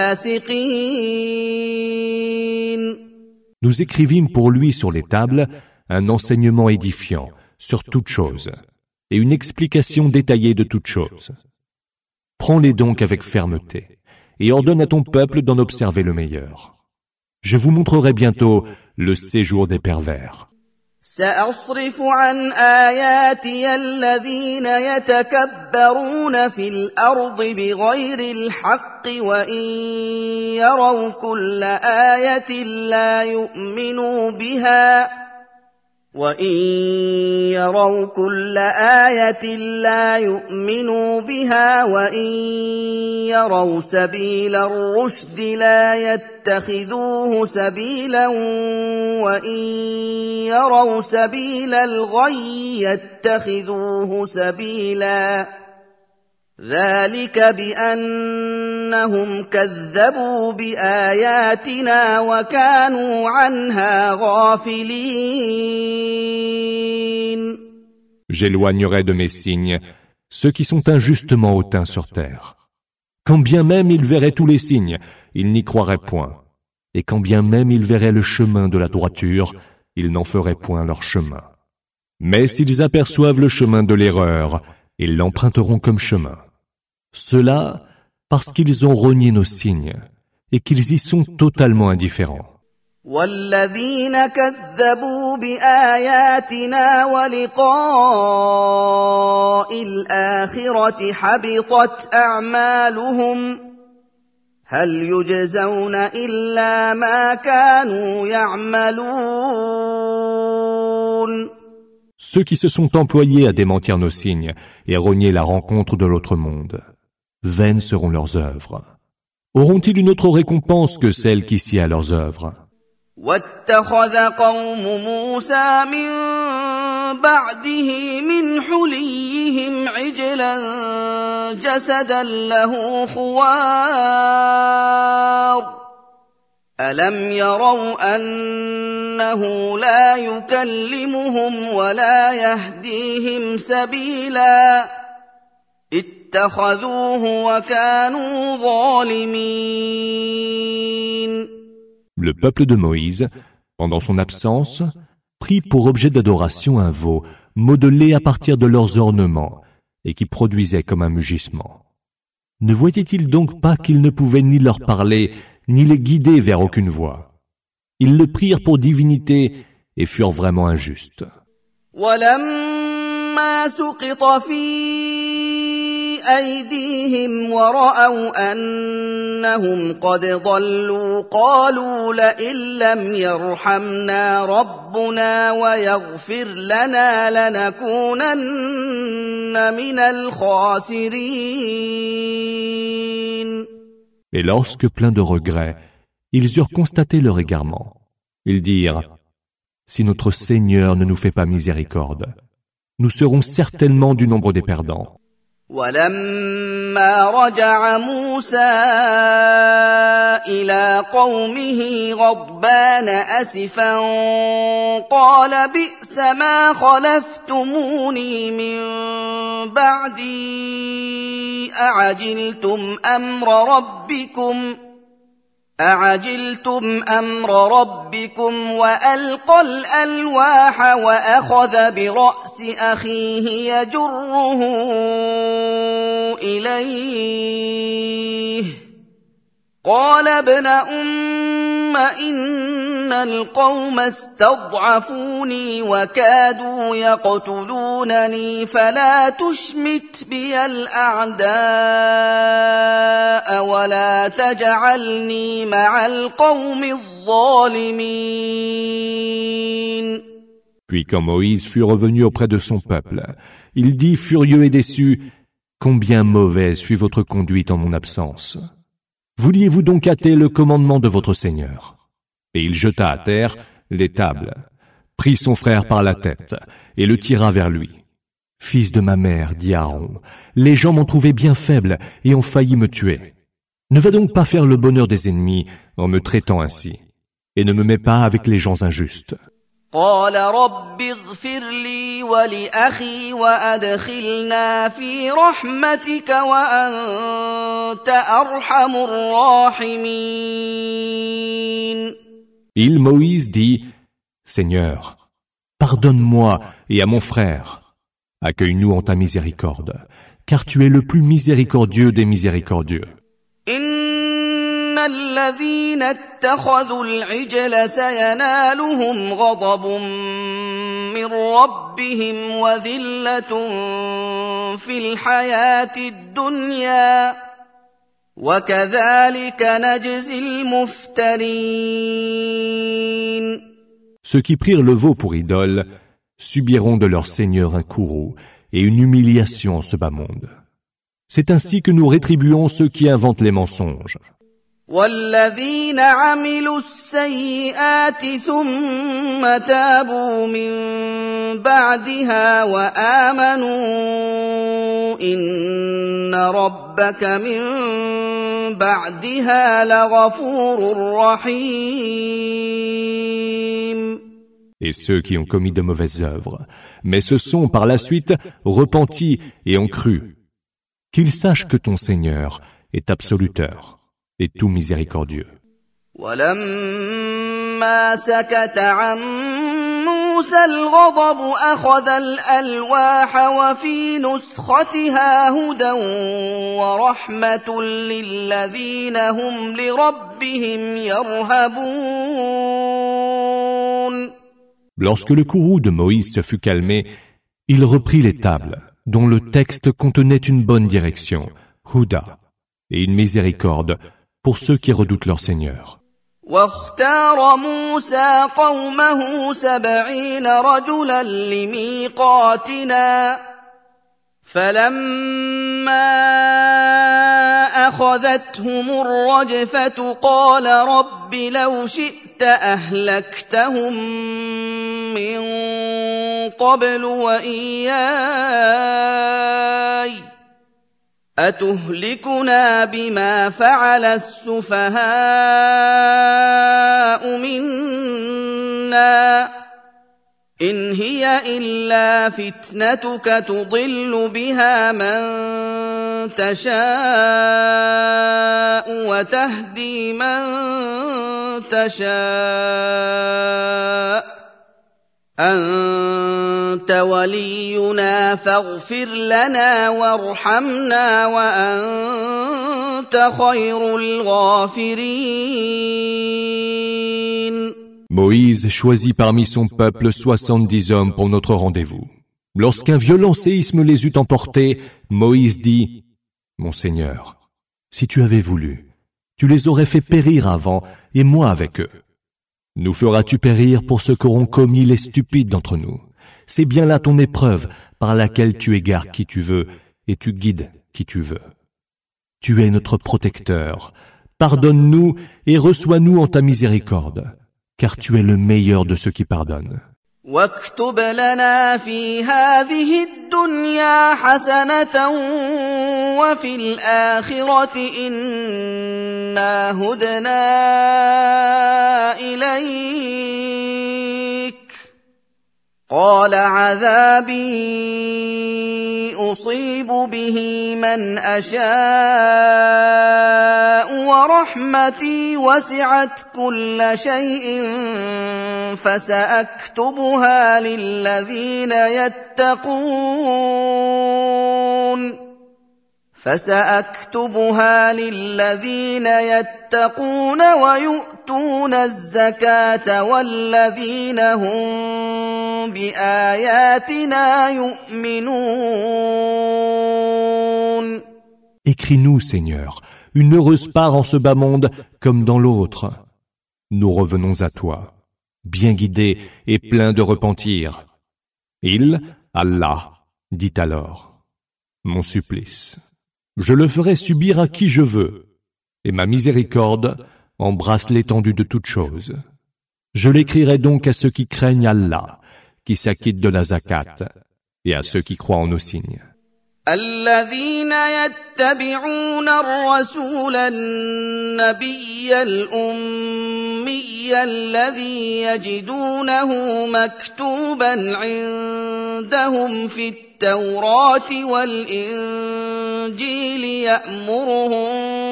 الفاسقين. Nous écrivîmes pour lui sur les tables un enseignement édifiant sur toutes choses et une explication détaillée de toutes choses. Prends-les donc avec fermeté et ordonne à ton peuple d'en observer le meilleur. Je vous montrerai bientôt le séjour des pervers. سأصرف عن آياتي الذين يتكبرون في الأرض بغير الحق وإن يروا كل آية لا يؤمنوا بها وإن يروا كل آية لا يؤمنوا بها وإن يروا سبيل الرشد لا يتخذوه سبيلا وإن يروا سبيل الغي يتخذوه سبيلا ذلك بأنهم كذبوا بآياتنا وكانوا عنها غافلين. J'éloignerai de mes signes ceux qui sont injustement hautains sur terre. Quand bien même ils verraient tous les signes, ils n'y croiraient point. Et quand bien même ils verraient le chemin de la droiture, ils n'en feraient point leur chemin. Mais s'ils aperçoivent le chemin de l'erreur, ils l'emprunteront comme chemin. Cela parce qu'ils ont renié nos signes et qu'ils y sont totalement indifférents. والذين كذبوا بآياتنا ولقاء الآخرة حبطت أعمالهم هل يجزون إلا ما كانوا يعملون. Ceux qui se sont employés à démentir nos signes et renier la rencontre de l'autre monde, vaines seront leurs œuvres. Auront-ils une autre récompense que celle qui sied à leurs œuvres? واتخذ قوم موسى من بعده من حليهم عجلا جسدا له خوار ألم يروا أنه لا يكلمهم ولا يهديهم سبيلا اتخذوه وكانوا ظالمين. Le peuple de Moïse, pendant son absence, prit pour objet d'adoration un veau modelé à partir de leurs ornements et qui produisait comme un mugissement. Ne voyaient-ils donc pas qu'ils ne pouvaient ni leur parler, ni les guider vers aucune voie? Ils le prirent pour divinité et furent vraiment injustes. وَلَمَّا سُقِطَ فِي أَيْدِيهِمْ وَرَأَوْا أَنَّهُمْ قَدْ ضَلُّوا قَالُوا لَئِن لَّمْ يَرْحَمْنَا رَبُّنَا وَيَغْفِرْ لَنَا لَنَكُونَنَّ مِنَ الْخَاسِرِينَ. Et lorsque, pleins de regrets, ils eurent constaté leur égarement, ils dirent: si notre Seigneur ne nous fait pas miséricorde, nous serons certainement du nombre des perdants. وَلَمَّا رَجَعَ مُوسَى إِلَىٰ قَوْمِهِ غَضْبَانَ أَسِفًا قَالَ بِئْسَ مَا خَلَفْتُمُونِي مِن بَعْدِي أَعَجِلْتُمْ أَمْرَ رَبِّكُمْ أَعَجِلْتُمْ أَمْرَ رَبِّكُمْ وَأَلْقَى الْأَلْوَاحَ وَأَخَذَ بِرَأْسِ أَخِيهِ يَجُرُّهُ إِلَيْهِ قَالَ ابْنَ أُمَّ إِنَّ الْقَوْمَ اسْتَضْعَفُونِي وَكَادُوا يَقْتُلُونَنِي فَلَا تُشْمِتْ بِيَ الْأَعْدَاءَ وَلَا تَجْعَلْنِي مَعَ الْقَوْمِ الظَّالِمِينَ. Puis quand Moïse fut revenu auprès de son peuple, il dit furieux et déçu: combien mauvaise fut votre conduite en mon absence. Vouliez-vous donc hâter le commandement de votre Seigneur? Et il jeta à terre les tables, prit son frère par la tête et le tira vers lui. Fils de ma mère, dit Aaron, les gens m'ont trouvé bien faible et ont failli me tuer. Ne va donc pas faire le bonheur des ennemis en me traitant ainsi, et ne me mets pas avec les gens injustes. قال رب اغفر لي ولأخي وأدخلنا في رحمتك وأنت أرحم الراحمين. Il, Moïse, dit: Seigneur, pardonne-moi et à mon frère. Accueille-nous en ta miséricorde, car tu es le plus miséricordieux des miséricordieux. إن الذين اتخذوا العجل سينالهم غضب من ربهم وذلة في الحياة الدنيا وكذلك نجزي المفترين. Ceux qui prirent le veau pour idole subiront de leur Seigneur un courroux et une humiliation en ce bas monde. C'est ainsi que nous rétribuons ceux qui inventent les mensonges. والذين عملوا السيئات ثم تابوا من بعدها وآمنوا إن ربك من بعدها لغفور رحيم. Et ceux qui ont commis de mauvaises œuvres, mais se sont par la suite repentis et ont cru, qu'ils sachent que ton Seigneur est absoluteur et tout miséricordieux. وَلَمَّا سَكَتَ عَن مُوسَى الْغَضَبُ أَخَذَ الْأَلْوَاحَ وَفِي نُسْخَتِهَا هُدًى وَرَحْمَةٌ لِّلَّذِينَ هُمْ لِرَبِّهِمْ يَرْهَبُونَ. Lorsque le courroux de Moïse se fut calmé, il reprit les tables, dont le texte contenait une bonne direction, Huda, et une miséricorde pour ceux qui redoutent leur Seigneur. واختار موسى قومه سبعين رجلا لميقاتنا فلما أخذتهم الرجفة قال رب لو شئت أهلكتهم من قبل وإياي أتهلكنا بما فعل السفهاء منا إن هي إلا فتنتك تضل بها من تشاء وتهدي من تشاء أنت ولينا فاغفر لنا وارحمنا وأنت خير الغافرين. Moïse choisit parmi son peuple soixante-dix hommes pour notre rendez-vous. Lorsqu'un violent séisme les eut emportés, Moïse dit, « Mon Seigneur, si tu avais voulu, tu les aurais fait périr avant, et moi avec eux. Nous feras-tu périr pour ce qu'auront commis les stupides d'entre nous? C'est bien là ton épreuve, par laquelle tu égares qui tu veux, et tu guides qui tu veux. Tu es notre protecteur. Pardonne-nous et reçois-nous en ta miséricorde, car tu es le meilleur de ceux qui pardonnent. واكتب لنا في هذه الدنيا حسنة وفي الآخرة إنا هدنا إليك قال عذابي أصيب به من أشاء ورحمتي وسعت كل شيء فسأكتبها للذين يتقون فسأكتبها للذين يتقون ويؤتون الزكاة والذين هم بآياتنا يؤمنون. Écris-nous, Seigneur, une heureuse part en ce bas monde comme dans l'autre. Nous revenons à toi, bien guidés et pleins de repentir. Il, Allah, dit alors, mon supplice, je le ferai subir à qui je veux, et ma miséricorde embrasse l'étendue de toutes choses. Je l'écrirai donc à ceux qui craignent Allah, qui s'acquittent de la zakat, et à ceux qui croient en nos signes. الذين يتبعون الرسول النبي الأمي الذي يجدونه مكتوبا عندهم في التوراة والإنجيل يأمرهم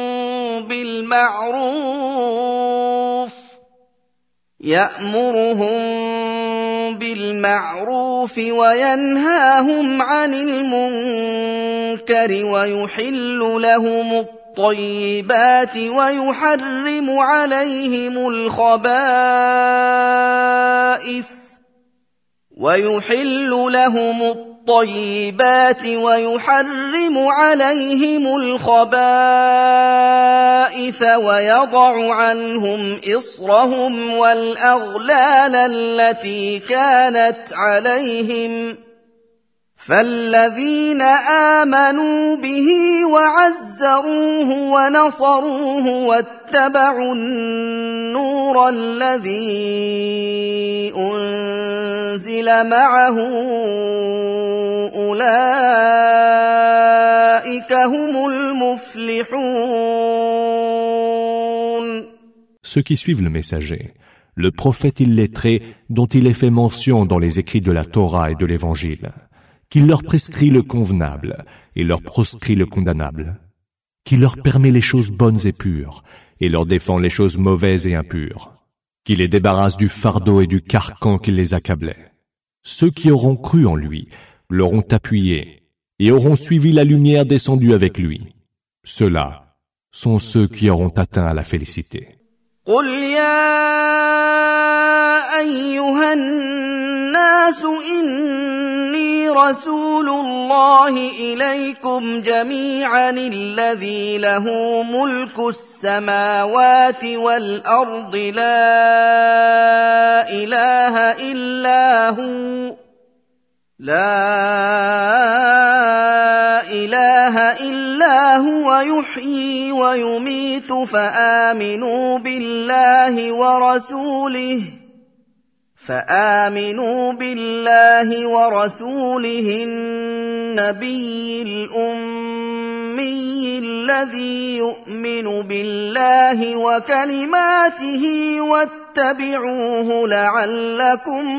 بالمعروف يأمرهم بالمعروف وينهاهم عن المنكر ويحل لهم الطيبات ويحرم عليهم الخبائث ويحل لهم الطيبات ويحرم عليهم الخبائث ويضع عنهم إصرهم والأغلال التي كانت عليهم فالذين آمنوا به وعزروه ونصروه واتبعوا النور الذي أنزل معه أولئك هم المفلحون. Ceux qui suivent le messager, le prophète illettré dont il est fait mention dans les écrits de la Torah et de l'Évangile, qu'il leur prescrit le convenable et leur proscrit le condamnable, qui leur permet les choses bonnes et pures et leur défend les choses mauvaises et impures, qui les débarrasse du fardeau et du carcan qui les accablait. Ceux qui auront cru en lui l'auront appuyé et auront suivi la lumière descendue avec lui. Ceux-là sont ceux qui auront atteint à la félicité. قل يا أيها الناس إني رسول الله إليكم جميعا الذي له ملك السماوات والأرض لا إله إلا هو لا إله إلا هو يحيي ويميت فآمنوا بالله ورسوله فآمنوا بالله ورسوله النبي الأمي الذي يؤمن بالله وكلماته واتبعوه لعلكم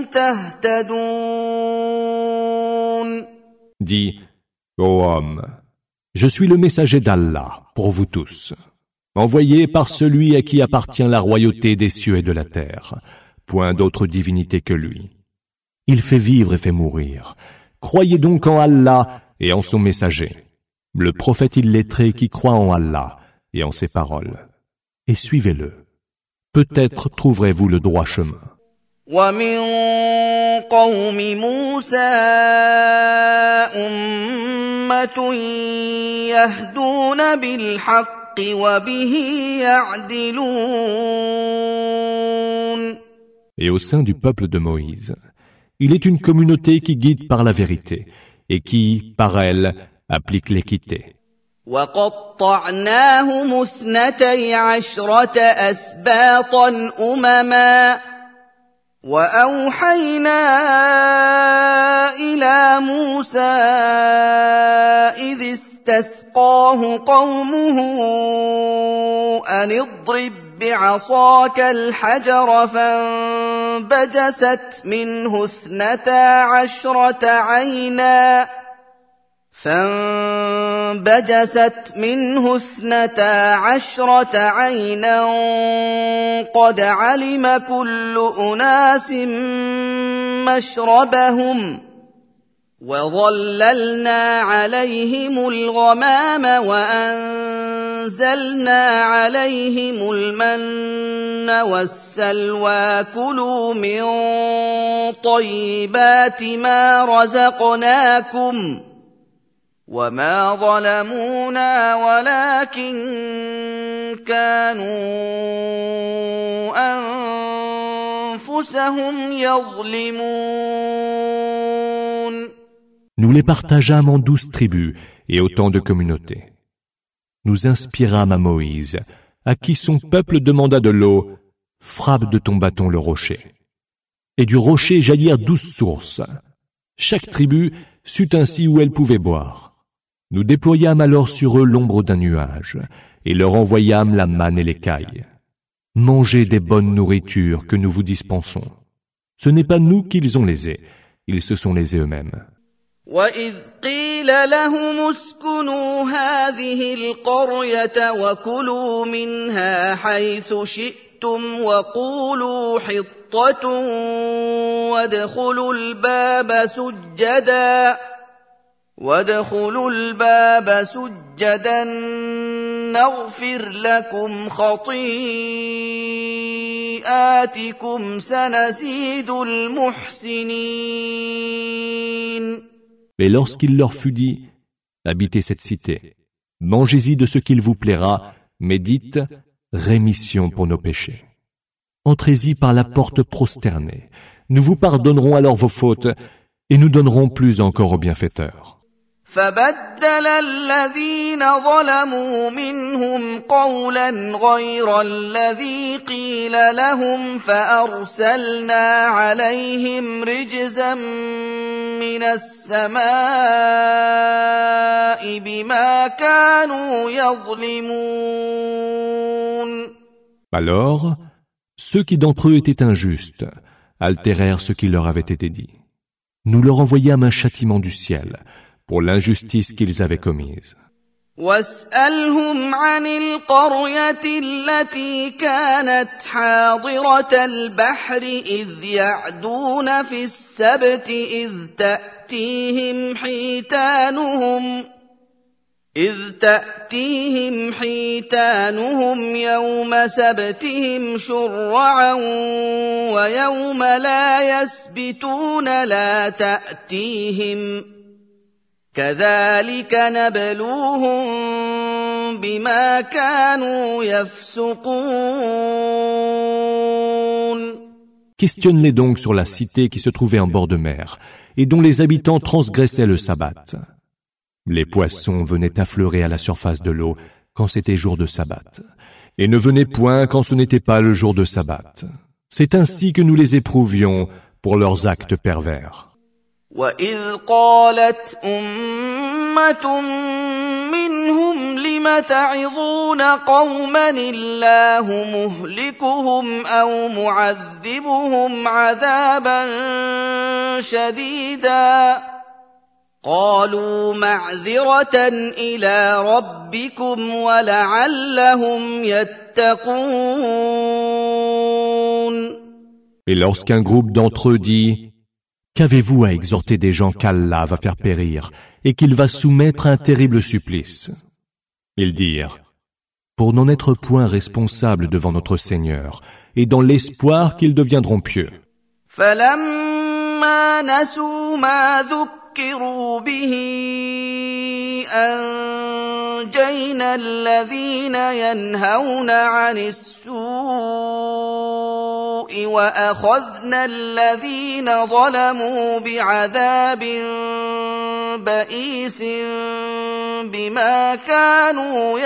تهتدون. Dis, ô homme, je suis le messager d'Allah pour vous tous, envoyé par celui à qui appartient la royauté des cieux et de la terre. Point d'autre divinité que lui. Il fait vivre et fait mourir. Croyez donc en Allah et en son messager, le prophète illettré qui croit en Allah et en ses paroles. Et suivez-le. Peut-être trouverez-vous le droit chemin. ومن قوم موسى أمة يهدون بالحق وبه يعدلون. Et au sein du peuple de Moïse, il est une communauté qui guide par la vérité et qui, par elle, applique l'équité. وَقَطَّعْنَاهُمُ اثْنَتَيْ عَشْرَةَ أَسْبَاطًا أُمَمًا وَأَوْحَيْنَا إِلَى مُوسَى إِذِ اسْتَسْقَاهُ قَوْمُهُ أَنِ اضْرِب بِّعَصَاكَ الْحَجَرَ فَانبَجَسَتْ مِنْهُ اثْنَتَا عَشْرَةَ عَيْنًا فانبجست منه اثنتا عشرة عينا قد علم كل أناس مشربهم وظللنا عليهم الغمام وأنزلنا عليهم المن والسلوى كلوا من طيبات ما رزقناكم وما ظلمونا ولكن كانوا أنفسهم يظلمون. Nous les partageâmes en douze tribus et autant de communautés. Nous inspirâmes à Moïse, à qui son peuple demanda de l'eau, frappe de ton bâton le rocher. Et du rocher jaillirent douze sources. Chaque tribu sut ainsi où elle pouvait boire. Nous déployâmes alors sur eux l'ombre d'un nuage, et leur envoyâmes la manne et l'écaille. Mangez des bonnes nourritures que nous vous dispensons. Ce n'est pas nous qui les ont lésés, ils se sont lésés eux-mêmes. وَإِذْ قِيلَ لَهُمُ اسْكُنُوا هَٰذِهِ الْقَرْيَةَ وَكُلُوا مِنْهَا حَيْثُ شِئْتُمْ وَقُولُوا حِطَّةٌ وَادْخُلُوا الْبَابَ سُجَّدًا وَادْخُلُوا الْبَابَ سُجَّدًا نَغْفِرْ لَكُمْ خَطِيئَاتِكُمْ سَنَزِيدُ الْمُحْسِنِينَ. Et lorsqu'il leur fut dit, habitez cette cité, mangez-y de ce qu'il vous plaira, mais dites, rémission pour nos péchés. Entrez-y par la porte prosternée, nous vous pardonnerons alors vos fautes, et nous donnerons plus encore aux bienfaiteurs. فبدل الذين ظلموا منهم قولا غير الذي قيل لهم فأرسلنا عليهم رجزا من السماء بما كانوا يظلمون. Alors, ceux qui d'entre eux étaient injustes altérèrent ce qui leur avait été dit. Nous leur envoyâmes un châtiment du ciel pour l'injustice qu'ils avaient commise. واسألهم عن القرية التي كانت حاضرة البحر إذ يعدون في السبت إذ تأتيهم حيتانهم إذ تأتيهم حيتانهم يوم سبتهم شرعا ويوم لا يسبتون لا تأتيهم كذلك نبلوهم بما كانوا يفسقون. Questionne-les donc sur la cité qui se trouvait en bord de mer et dont les habitants transgressaient le sabbat. Les poissons venaient affleurer à la surface de l'eau quand c'était jour de sabbat, et ne venaient point quand ce n'était pas le jour de sabbat. C'est ainsi que nous les éprouvions pour leurs actes pervers. وَإِذْ قَالَتْ أُمَّةٌ مِّنْهُمْ لِمَ تَعِظُونَ قَوْمًا اللَّهُ مُهْلِكُهُمْ أَوْ مُعَذِّبُهُمْ عَذَابًا شَدِيدًا قَالُوا مَعْذِرَةً إِلَىٰ رَبِّكُمْ وَلَعَلَّهُمْ يَتَّقُونَ. Et lorsqu'un groupe d'entre eux dit: Qu'avez-vous à exhorter des gens qu'Allah va faire périr et qu'il va soumettre à un terrible supplice? Ils dirent: Pour n'en être point responsables devant notre Seigneur et dans l'espoir qu'ils deviendront pieux. فَلَمَّا نَسُوا مَا ذُكِّرُوا بِهِ أَنجَيْنَا الَّذِينَ يَنْهَوْنَ عَنِ السُّوءِ وَأَخَذْنَا الَّذِينَ ظَلَمُوا بِعَذَابٍ بَئِيسٍ بِمَا كَانُوا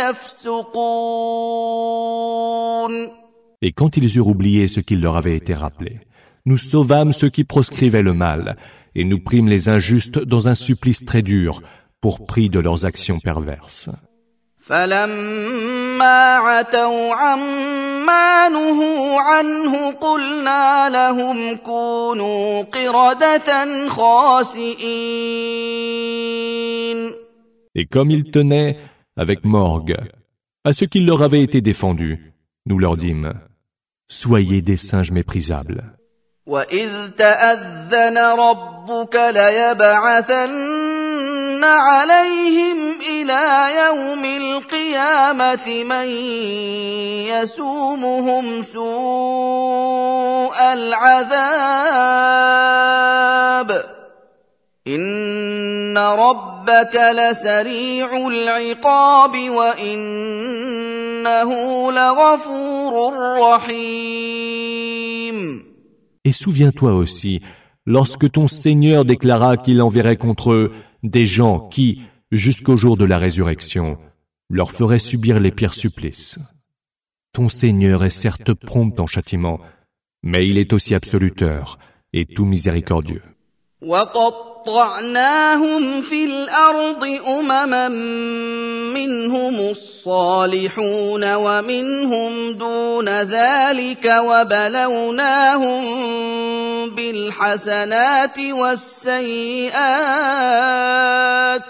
يَفْسُقُونَ. Et quand ils eurent oublié ce qui leur avait été rappelé, nous sauvâmes ceux qui proscrivaient le mal, et nous prîmes les injustes dans un supplice très dur, pour prix de leurs actions perverses. فَلَمَّا عَتَوْا عَمَّا نُهُوا عَنْهُ قُلْنَا لَهُمْ كُونُوا قِرَدَةً خَاسِئِينَ. Et comme ils tenaient, avec morgue, à ce qui leur avait été défendu, nous leur dîmes: Soyez des singes méprisables. وَإِذْ تَأَذَّنَ رَبُّكَ لَيَبْعَثَنَّ عَلَيْهِمْ إِلَىٰ يَوْمِ الْقِيَامَةِ مَن يَسُومُهُمْ سُوءَ الْعَذَابِ إِنَّ رَبَّكَ لَسَرِيعُ الْعِقَابِ وَإِنَّهُ لَغَفُورٌ رَّحِيمٌ. Et souviens-toi aussi, lorsque ton Seigneur déclara qu'il enverrait contre eux des gens qui, jusqu'au jour de la résurrection, leur feraient subir les pires supplices. Ton Seigneur est certes prompt en châtiment, mais il est aussi absoluteur et tout miséricordieux. وَقَطَّعْنَاهُمْ فِي الْأَرْضِ أُمَمًا مِّنْهُمُ الصَّالِحُونَ وَمِنْهُمْ دُونَ ذَلِكَ وَبَلَوْنَاهُمْ بِالْحَسَنَاتِ وَالسَّيِّئَاتِ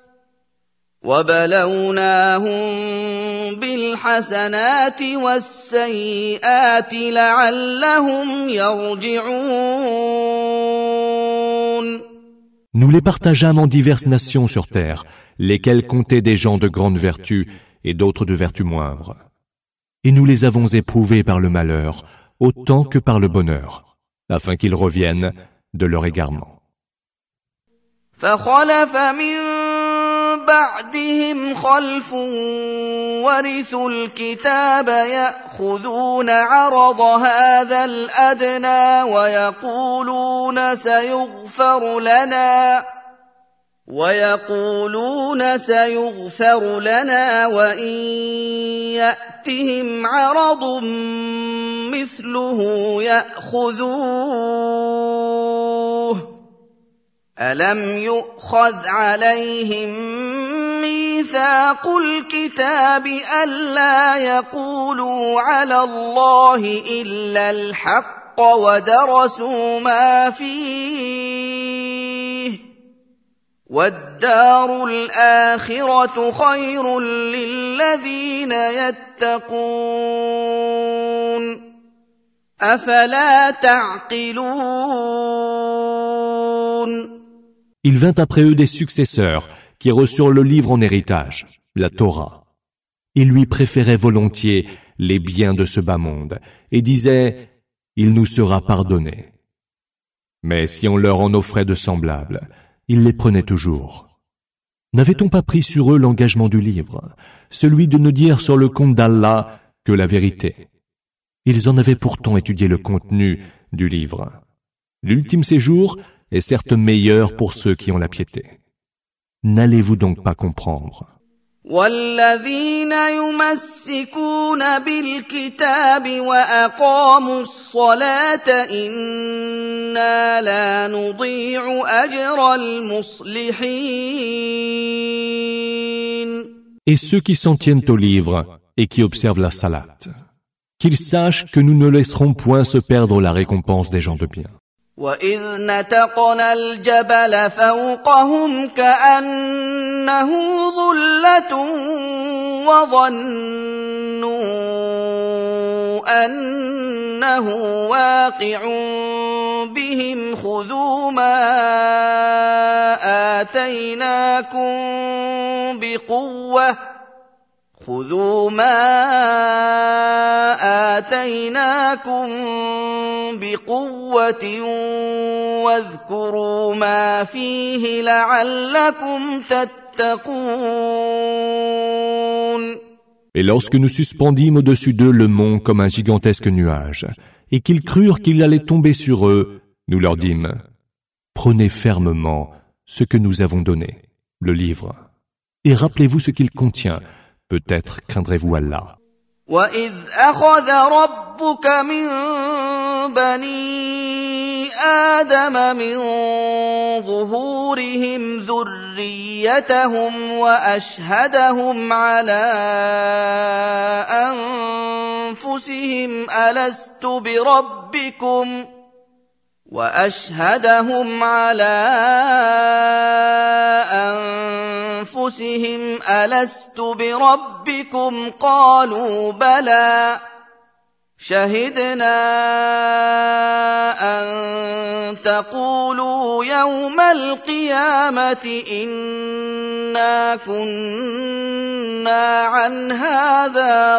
وَبَلَوْنَاهُمْ بِالْحَسَنَاتِ وَالسَّيِّئَاتِ لَعَلَّهُمْ يَرْجِعُونَ. Nous les partageâmes en diverses nations sur terre, lesquelles comptaient des gens de grandes vertus et d'autres de vertus moindres. Et nous les avons éprouvés par le malheur, autant que par le bonheur, afin qu'ils reviennent de leur égarement. فَخَلَفَ مِن بعدهم خلف ورثوا الكتاب يأخذون عرض هذا الأدنى ويقولون سيغفر لنا ويقولون سيغفر لنا وإن يأتهم عرض مثله يأخذوه ألم يؤخذ عليهم ميثاق الكتاب ألا يقولوا على الله إلا الحق ودرسوا ما فيه والدار الآخرة خير للذين يتقون أفلا تعقلون. Il vint après eux des successeurs qui reçurent le livre en héritage, la Torah. Ils lui préféraient volontiers les biens de ce bas monde et disaient « Il nous sera pardonné ». Mais si on leur en offrait de semblables, ils les prenaient toujours. N'avait-on pas pris sur eux l'engagement du livre, celui de ne dire sur le compte d'Allah que la vérité? Ils en avaient pourtant étudié le contenu du livre. L'ultime séjour est certes meilleur pour ceux qui ont la piété. N'allez-vous donc pas comprendre? والذين يمسكون بالكتاب وأقاموا الصلاة إنا لا نضيع أجر المصلحين. Et ceux qui s'en tiennent au livre et qui observent la salat, qu'ils sachent que nous ne laisserons point se perdre la récompense des gens de bien. وَإِذْ نَتَقْنَا الْجَبَلَ فَوْقَهُمْ كَأَنَّهُ ظُلَّةٌ وَظَنُّوا أَنَّهُ واقع بهم خُذُوا ما آتيناكم بقوة خذوا ما آتيناكم بقوة واذكروا ما فيه لعلكم تتقون. Et lorsque nous suspendîmes au-dessus d'eux le mont comme un gigantesque nuage, et qu'ils crurent qu'il allait tomber sur eux, nous leur dîmes, prenez fermement ce que nous avons donné, le livre, et rappelez-vous ce qu'il contient. Peut-être craindrez-vous Allah. وَإِذْ أَخَذَ رَبُّكَ مِنْ بَنِي آدَمَ مِنْ ظُهُورِهِمْ ذُرِّيَّتَهُمْ وَأَشْهَدَهُمْ عَلَى أَنفُسِهِمْ أَلَسْتُ بِرَبِّكُمْ وَأَشْهَدَهُمْ عَلَى أَنفُسِهِمْ أَلَسْتُ بِرَبِّكُمْ قَالُوا بَلَى شَهِدْنَا أَن تَقُولُوا يَوْمَ الْقِيَامَةِ إِنَّا كُنَّا عَنْ هَذَا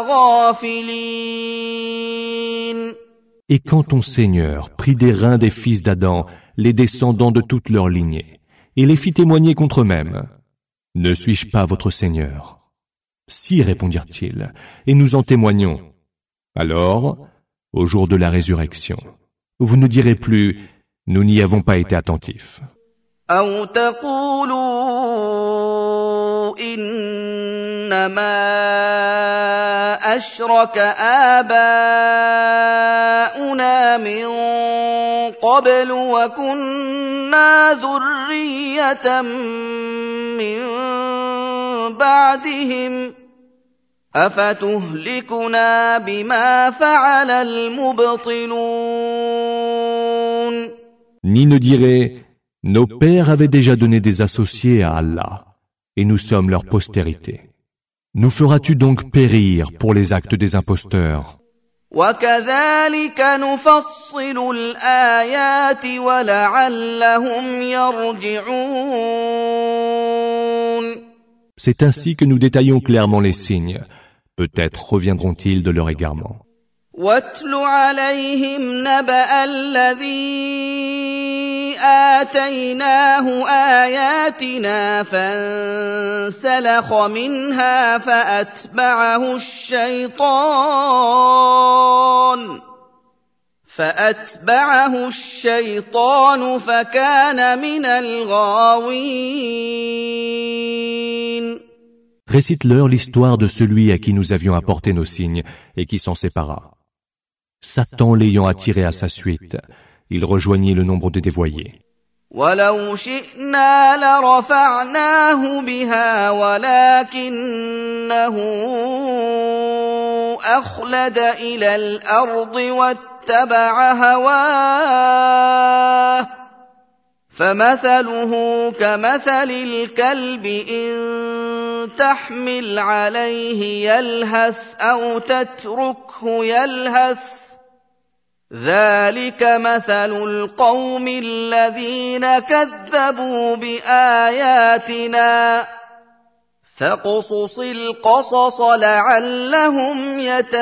غَافِلِينَ. Et quand ton Seigneur prit des reins des fils d'Adam, les descendants de toute leur lignée, et les fit témoigner contre eux-mêmes, ne suis-je pas votre Seigneur? Si, répondirent-ils, et nous en témoignons. Alors, au jour de la résurrection, vous ne direz plus, nous n'y avons pas été attentifs. أَوْ تَقُولُوا إِنَّمَا أَشْرَكَ آبَاؤُنَا مِن قَبْلُ وَكُنَّا ذُرِّيَّةً مِّن بَعْدِهِمْ أَفَتُهْلِكُنَا بِمَا فَعَلَ الْمُبْطِلُونَ. Ni ne dirait, nos pères avaient déjà donné des associés à Allah, et nous sommes leur postérité. Nous feras-tu donc périr pour les actes des imposteurs? وَكَذَلِكَ نُفَصِّلُ الْآيَاتِ وَلَعَلَّهُمْ يَرْجِعُونَ. C'est ainsi que nous détaillons clairement les signes. Peut-être reviendront-ils de leur égarement. وَاتْلُ عَلَيْهِمْ نَبَأَ الَّذِي آتيناه آياتنا فانسلخ منها فأتبعه الشيطان فأتبعه الشيطان فكان من الغاوين. Récite-leur l'histoire de celui à qui nous avions apporté nos signes et qui s'en sépara. Satan l'ayant attiré à sa suite, il rejoignit le nombre des dévoyés. وَلَوْ شِئْنَا لَرَفَعْنَاهُ بِهَا وَلَكِنَّهُ أَخْلَدَ إِلَى الْأَرْضِ وَاتَّبَعَ هَوَاهُ فَمَثَلُهُ كَمَثَلِ الْكَلْبِ إِن تَحْمِلْ عَلَيْهِ يَلْهَثْ أَوْ تَتْرُكْهُ يَلْهَث ذلك مثل القوم الذين كذبوا بآياتنا فاقصص القصص لعلهم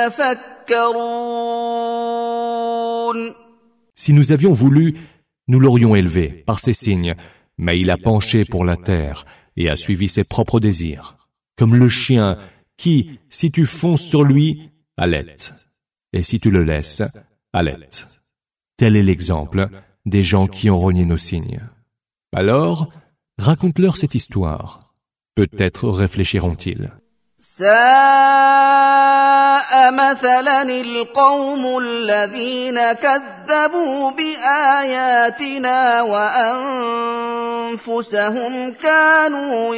يتفكرون. Si nous avions voulu, nous l'aurions élevé par ses signes, mais il a penché pour la terre et a suivi ses propres désirs, comme le chien qui, si tu fonces sur lui, halète, et si tu le laisses, halète. Tel est l'exemple des gens qui ont renié nos signes. Alors, raconte-leur cette histoire. Peut-être réfléchiront-ils. ساء مثلا القوم الذين كذبوا بآياتنا وأنفسهم كانوا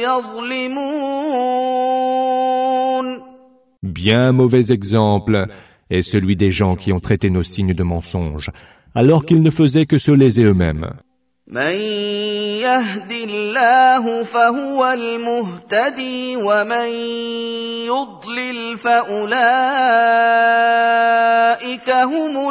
يظلمون. Bien mauvais exemple est celui des gens qui ont traité nos signes de mensonges, alors qu'ils ne faisaient que se léser eux-mêmes. من يهد الله فهو المهتدي ومن يضلل فأولئك هم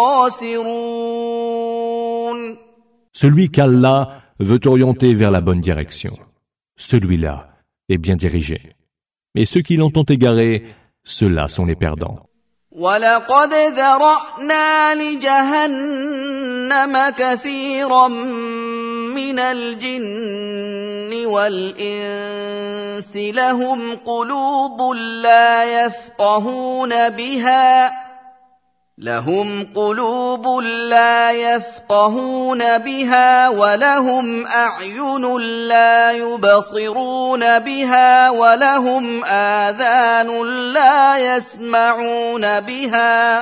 الخاسرون. Celui qu'Allah veut orienter vers la bonne direction, celui-là est bien dirigé. Et ceux qui l'ont égaré, ceux-là sont les perdants. وَلَقَدْ ذَرَأْنَا لِجَهَنَّمَ كَثِيرًا مِنَ الْجِنِّ وَالْإِنسِ لَهُمْ قُلُوبٌ لَّا يَفْقَهُونَ بِهَا لهم قلوب لا يفقهون بها ولهم أعين لا يبصرون بها ولهم آذان لا يسمعون بها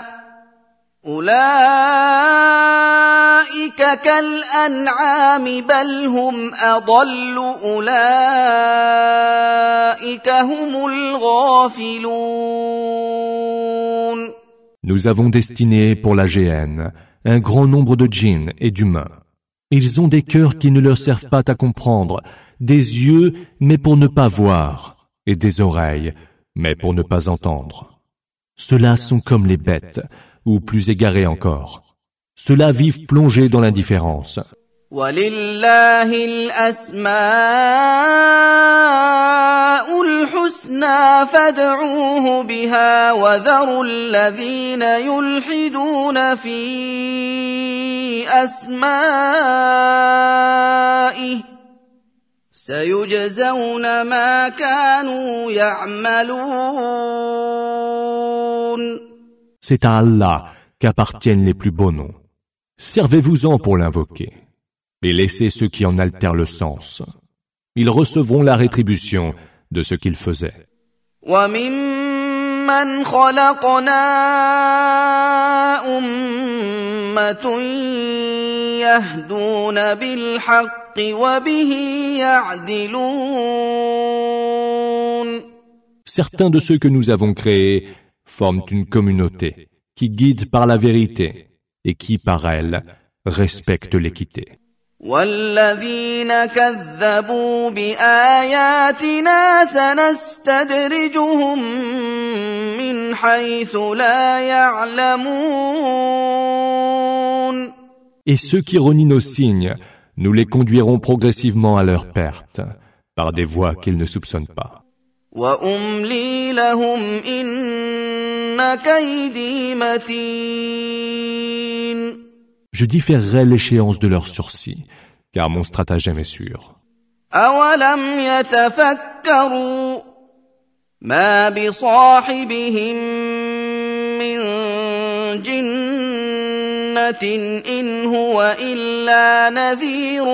أولئك كالأنعام بل هم أضل أولئك هم الغافلون. Nous avons destiné pour la géhenne un grand nombre de djinns et d'humains. Ils ont des cœurs qui ne leur servent pas à comprendre, des yeux mais pour ne pas voir, et des oreilles mais pour ne pas entendre. Ceux-là sont comme les bêtes, ou plus égarés encore. Ceux-là vivent plongés dans l'indifférence. وَلِلَّهِ الْأَسْمَاءُ الْحُسْنَى فَادْعُوهُ بِهَا وَذَرُوا الَّذِينَ يُلْحِدُونَ فِي أَسْمَائِهِ سَيُجْزَوْنَ مَا كَانُوا يَعْمَلُونَ. C'est à Allah qu'appartiennent les plus beaux noms. Servez-vous-en pour l'invoquer. Et laissez ceux qui en altèrent le sens. Ils recevront la rétribution de ce qu'ils faisaient. وَمِمَّنْ خَلَقْنَا أُمَّةٌ يَهْدُونَ بِالْحَقِّ وَبِهِ يَعْدِلُونَ. Certains de ceux que nous avons créés forment une communauté qui guide par la vérité et qui, par elle, respecte l'équité. وَالَّذِينَ كَذَّبُوا بِآيَاتِنَا سَنَسْتَدْرِجُهُم مِّنْ حَيْثُ لَا يَعْلَمُونَ. Et ceux qui renient nos signes, nous les conduirons progressivement à leur perte, par des voies qu'ils ne soupçonnent pas. وَأُمْلِي لَهُمْ إِنَّ كَيْدِي مَتِينٌ. je différerai l'échéance de leurs sursis, car mon stratagème est sûr. أولم يتفكروا ما بصاحبهم من جنة إن هو إلا نذير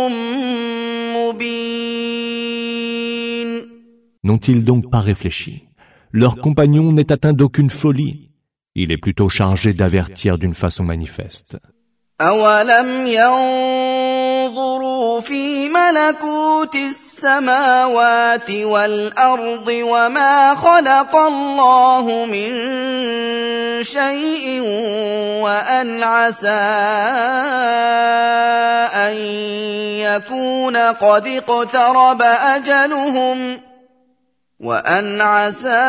مبين. N'ont-ils donc pas réfléchi? Leur compagnon n'est atteint d'aucune folie. Il est plutôt chargé d'avertir d'une façon manifeste. أولم ينظروا في ملكوت السماوات والأرض وما خلق الله من شيء وأن عسى أن يكون قد اقترب أجلهم وأن عسى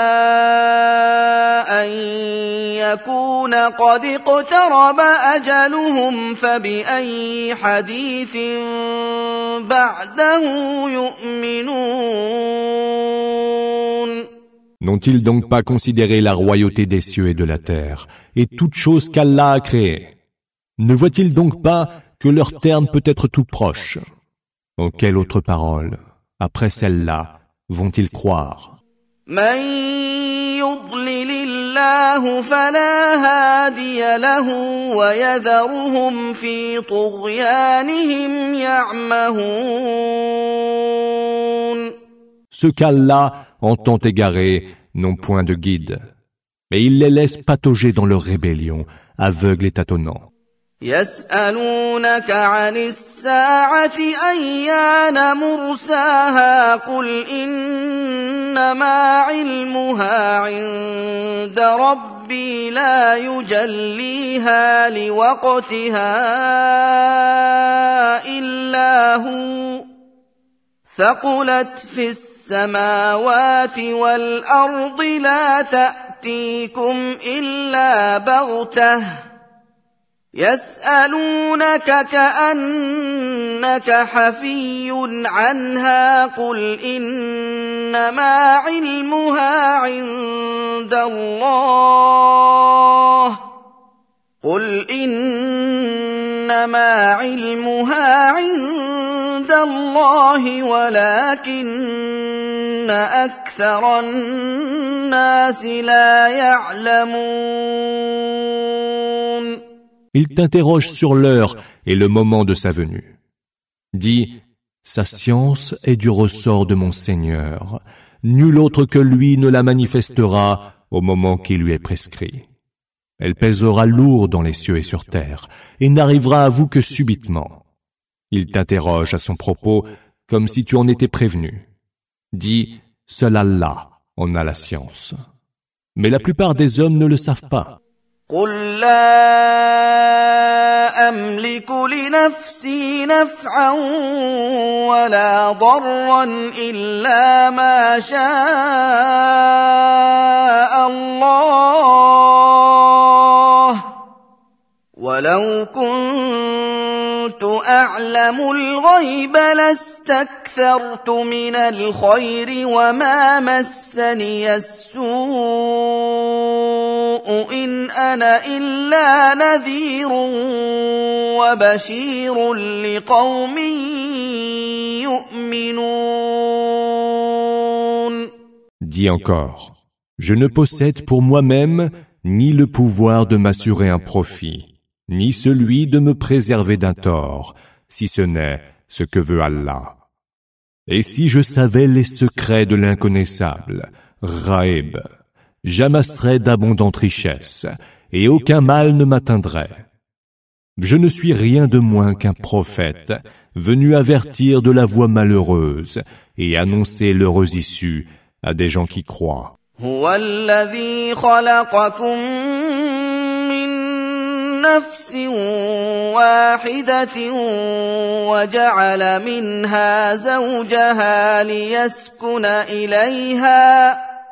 أن يكون قد اقترب أجلهم فبأي حديث بعده يؤمنون. N'ont-ils donc pas considéré la royauté des cieux et de la terre, et toute chose qu'Allah a créée? Ne voient-ils donc pas que leur terme peut être tout proche? En quelle autre parole, après celle-là, vont-ils croire? من يضلل الله فلا هادي له ويذرهم في طغيانهم يعمهون. Ceux qu'Allah entend égarer n'ont point de guide, mais il les laisse patauger dans leur rébellion, aveugles et tâtonnants. يسألونك عن الساعة أيان مرساها قل إنما علمها عند ربي لا يجليها لوقتها إلا هو ثقلت في السماوات والأرض لا تأتيكم إلا بغتة يسألونك كأنك حفي عنها قل إنما علمها عند الله قل إنما علمها عند الله ولكن أكثر الناس لا يعلمون. Il t'interroge sur l'heure et le moment de sa venue. Dis, sa science est du ressort de mon Seigneur. Nul autre que lui ne la manifestera au moment qui lui est prescrit. Elle pèsera lourd dans les cieux et sur terre, et n'arrivera à vous que subitement. Il t'interroge à son propos comme si tu en étais prévenu. Dis, seul Allah en a la science. Mais la plupart des hommes ne le savent pas. قل لا أملك لنفسي نفعا ولا ضرا إلا ما شاء الله ولو كنت أعلم الغيب لاستكثرت من الخير وما مسني السوء إن أنا إلا نذير وبشير لقوم يؤمنون. Dis encore, je ne possède pour moi-même ni le pouvoir de m'assurer un profit, ni celui de me préserver d'un tort, si ce n'est ce que veut Allah. Et si je savais les secrets de l'inconnaissable, Ghaib, j'amasserais d'abondantes richesses, et aucun mal ne m'atteindrait. Je ne suis rien de moins qu'un prophète, venu avertir de la voie malheureuse, et annoncer l'heureuse issue à des gens qui croient. هو الذي خلقكم من نفس واحدة وجعل منها زوجها ليسكن إليها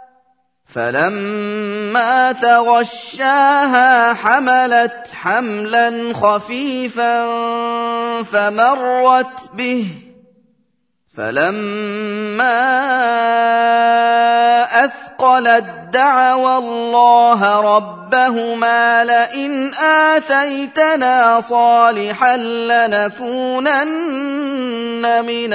فلما تغشاها حملت حملا خفيفا فمرت به فلما أثقلت دعوا الله ربهما لئن آتيتنا صالحا لنكونن من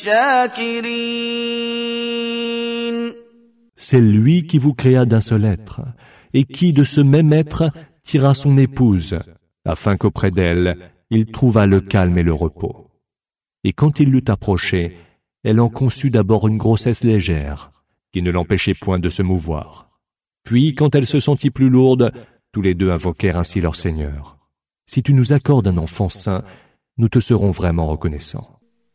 الشاكرين. C'est lui qui vous créa d'un seul être, et qui de ce même être tira son épouse, afin qu'auprès d'elle, il trouvât le calme et le repos. Et quand il l'eut approchée, elle en conçut d'abord une grossesse légère, qui ne l'empêchait point de se mouvoir. Puis, quand elle se sentit plus lourde, tous les deux invoquèrent ainsi leur Seigneur. Si tu nous accordes un enfant saint, nous te serons vraiment reconnaissants.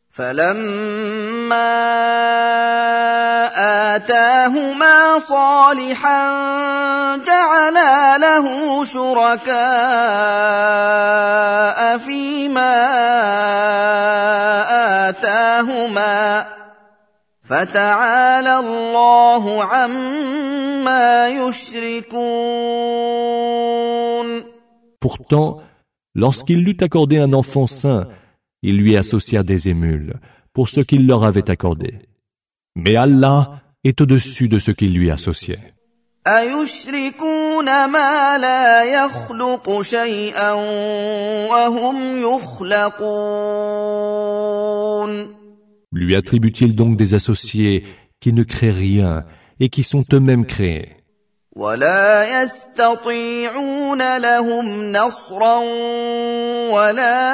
فلما آتاهما صالحا جعلا له شركاء فيما آتاهما فتعالى الله عما يشركون. Pourtant, lorsqu'il l'eut accordé un enfant saint, il lui associa des émules pour ce qu'il leur avait accordé. Mais Allah est au-dessus de ce qu'il lui associait. أَيُشْرِكُونَ مَا لَا يَخْلُقُ شَيْئًا وَهُمْ يُخْلَقُونَ. Lui attribue-t-il donc des associés qui ne créent rien et qui sont eux-mêmes créés? وَلَا يَسْتَطِيعُونَ لَهُمْ نَصْرًا وَلَا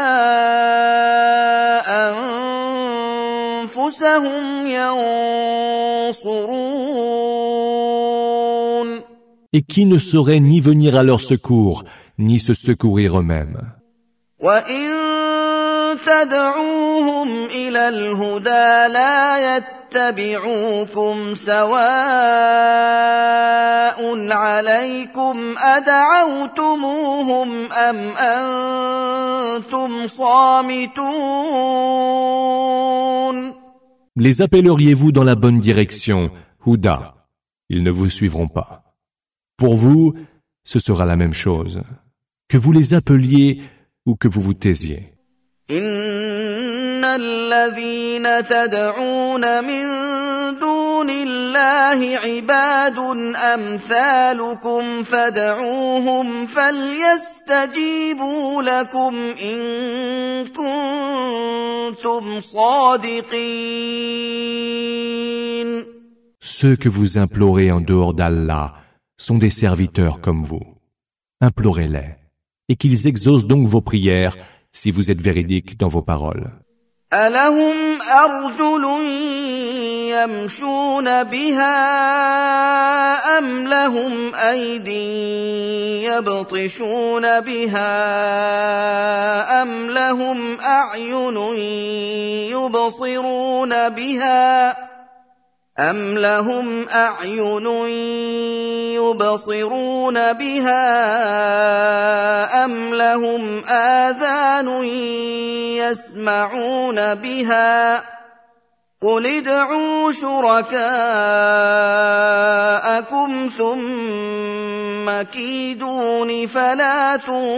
أَنفُسَهُمْ يَنصُرُونَ. Et qui ne saurait ni venir à leur secours, ni se secourir eux-mêmes. وَإِن تَدْعُوهُمْ إِلَى الْهُدَى لَا يَتَّبِعُوكُمْ سَوَاءٌ عَلَيْكُمْ أَدَعَوْتُمُوهُمْ أَمْ أَنْتُمْ صَامِتُونَ. Les appelleriez-vous dans la bonne direction, Houda? Ils ne vous suivront pas. Pour vous, ce sera la même chose, que vous les appeliez ou que vous vous taisiez. إِنَّ الَّذِينَ تَدْعُونَ مِن دُونِ اللَّهِ عِبَادٌ أَمْثَالُكُمْ فَادْعُوهُمْ فَلْيَسْتَجِيبُوا لَكُمْ إِن كُنتُمْ صَادِقِينَ. Ceux que vous implorez en dehors d'Allah sont des serviteurs comme vous. Implorez-les, et qu'ils exaucent donc vos prières si vous êtes véridiques dans vos paroles. أَلَهُمْ أَرْجُلٌ يَمْشُونَ بِهَا أَمْ لَهُمْ أَيْدٍ يَبْطِشُونَ بِهَا أَمْ لَهُمْ أَعْيُنٌ يُبْصِرُونَ بِهَا أَمْ لَهُمْ أَعْيُنٌ يُبْصِرُونَ بِهَا أَمْ لَهُمْ آذَانٌ يَسْمَعُونَ بِهَا قُلِ ادْعُوا شُرَكَاءَكُمْ ثُمَّ كِيدُونِ فَلَا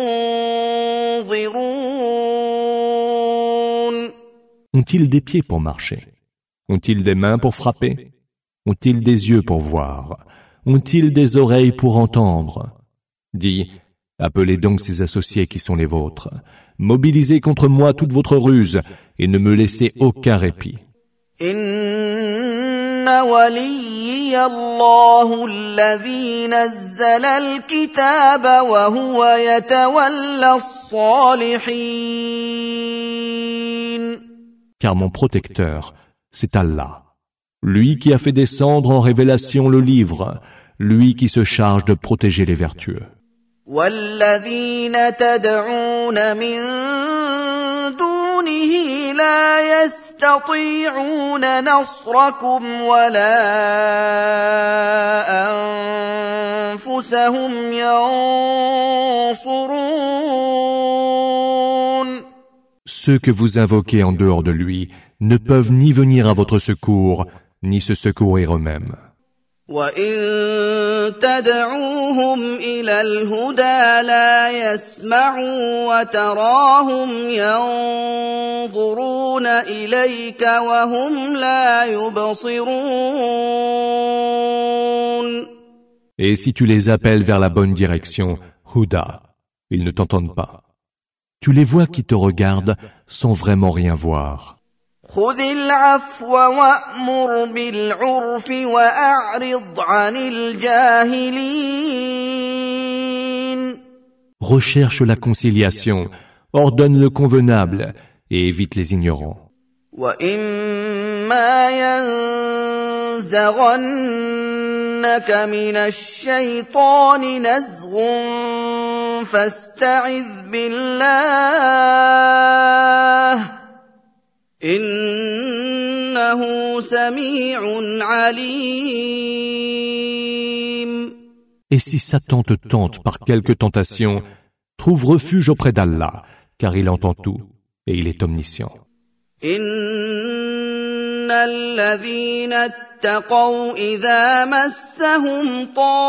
تُنظِرُونَ. Ont-ils des pieds pour marcher? Ont-ils des mains pour frapper? Ont-ils des yeux pour voir? Ont-ils des oreilles pour entendre? Dis, appelez donc ces associés qui sont les vôtres. Mobilisez contre moi toute votre ruse et ne me laissez aucun répit. Inna waliyya Allahu alladhi nazzala al-kitaba wa huwa yatawalla as-salihin. Car mon protecteur, c'est Allah, lui qui a fait descendre en révélation le livre, lui qui se charge de protéger les vertueux. وَالَّذِينَ تَدْعُونَ مِن دُونِهِ لَا يَسْتَطِيعُونَ نَصْرَكُمْ وَلَا أَنفُسَهُمْ يَنصُرُونَ. Ceux que vous invoquez en dehors de lui ne peuvent ni venir à votre secours, ni se secourir eux-mêmes. وَإِن تَدْعُوهُمْ إِلَى الْهُدَىٰ لَا يَسْمَعُوا وَتَرَاهُمْ يَنظُرُونَ إِلَيْكَ وَهُمْ لَا يُبْصِرُونَ. Et si tu les appelles vers la bonne direction, Huda, ils ne t'entendent pas. Tu les vois qui te regardent sans vraiment rien voir. خُذِ الْعَفْوَ وَأْمُرْ بِالْعُرْفِ وَأَعْرِضْ عَنِ الْجَاهِلِينَ. Recherche la conciliation, ordonne le convenable et évite les ignorants. وَإِمَّا يَنزَغَنَّكَ مِنَ الشَّيْطَانِ نَزْغٌ فَاسْتَعِذْ بِاللَّهِ إِنَّهُ سَمِيعٌ عَلِيمٌ. Et si Satan te tente par quelque tentation, trouve refuge auprès d'Allah, car il entend tout et il est omniscient. إِنَّ الَّذِينَ اتَّقَوْا إِذَا مَسَّهُمْ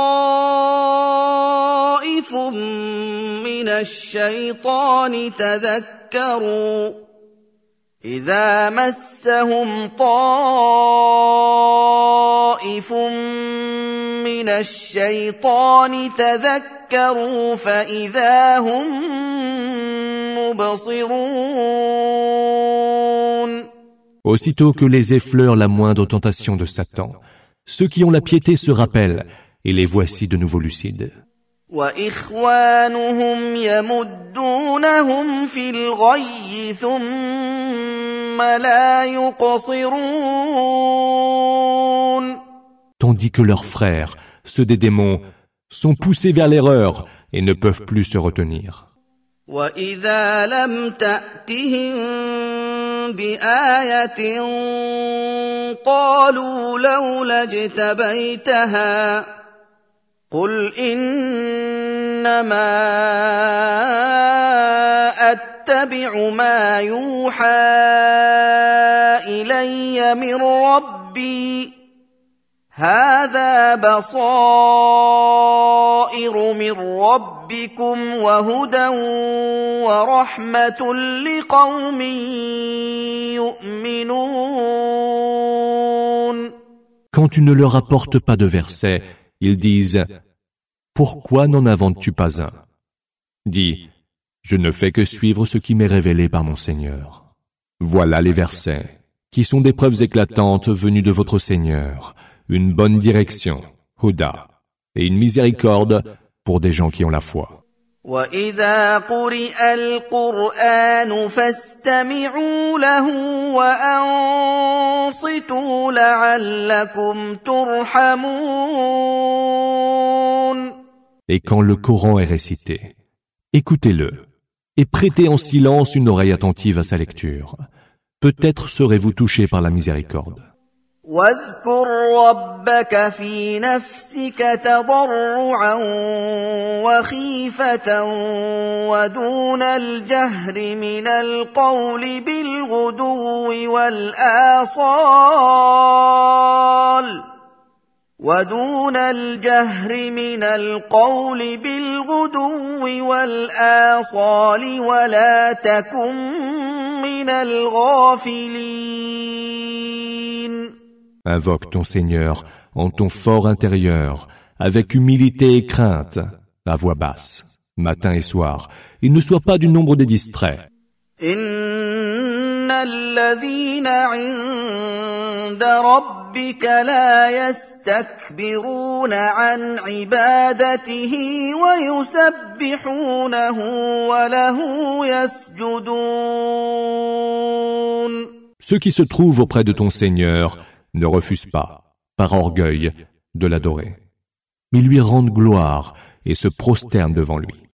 طَائِفٌ مِّنَ الشَّيْطَانِ تَذَكَّرُوا إِذَا مَسَّهُمْ طَائِفٌ مِّنَ الشَّيْطَانِ تَذَكَّرُوا فَإِذَا هُم مُّبْصِرُونَ. Aussitôt que les effleure la moindre tentation de Satan, ceux qui ont la piété se rappellent, et les voici de nouveau lucides. وَإِخْوَانُهُمْ يَمُدُّونَهُمْ فِي الْغَيِّ ثُمَّ لَا يُقْصِرُونَ. Tandis que leurs frères, ceux des démons, sont poussés vers l'erreur et ne peuvent plus se retenir. وَإِذَا لَمْ تَأْتِهِم بِآيَةٍ قَالُوا لَوْلَا اجْتَبَيْتَهَا قُلْ إِنَّمَا أَتَّبِعُ مَا يُوحَىٰ إِلَيَّ مِن رَّبِّي هَٰذَا بَصَائِرُ مِن رَّبِّكُمْ وَهُدًى وَرَحْمَةٌ لِّقَوْمٍ يُؤْمِنُونَ. Quand tu ne leur apportes pas de versets, ils disent « Pourquoi n'en inventes-tu pas un ?» Dis « Je ne fais que suivre ce qui m'est révélé par mon Seigneur. » Voilà les versets, qui sont des preuves éclatantes venues de votre Seigneur, une bonne direction, Huda, et une miséricorde pour des gens qui ont la foi. وَإِذَا قُرِئَ الْقُرْآنُ فَاسْتَمِعُوا لَهُ وَأَنصِتُوا لَعَلَّكُمْ تُرْحَمُونَ. Et quand le Coran est récité, écoutez-le et prêtez en silence une oreille attentive à sa lecture. Peut-être serez-vous touchés par la miséricorde. وَاذْكُر رَّبَّكَ فِي نَفْسِكَ تَضَرُّعًا وَخِيفَةً وَدُونَ الْجَهْرِ مِنَ الْقَوْلِ بِالْغُدُوِّ وَالْآصَالِ وَدُونَ الْجَهْرِ مِنَ الْقَوْلِ بِالْغُدُوِّ وَالْآصَالِ وَلَا تَكُن مِّنَ الْغَافِلِينَ. Invoque ton Seigneur en ton fort intérieur, avec humilité et crainte, à voix basse, matin et soir, et ne sois pas du nombre des distraits. إِنَّ الَّذِينَ عِندَ رَبِّكَ لَا يَسْتَكْبِرُونَ عَنْ عِبَادَتِهِ وَيُسَبِّحُونَهُ وَلَهُ يَسْجُدُونَ. Ceux qui se trouvent auprès de ton Seigneur ne refusent pas, par orgueil, de l'adorer, mais lui rendent gloire et se prosternent devant lui.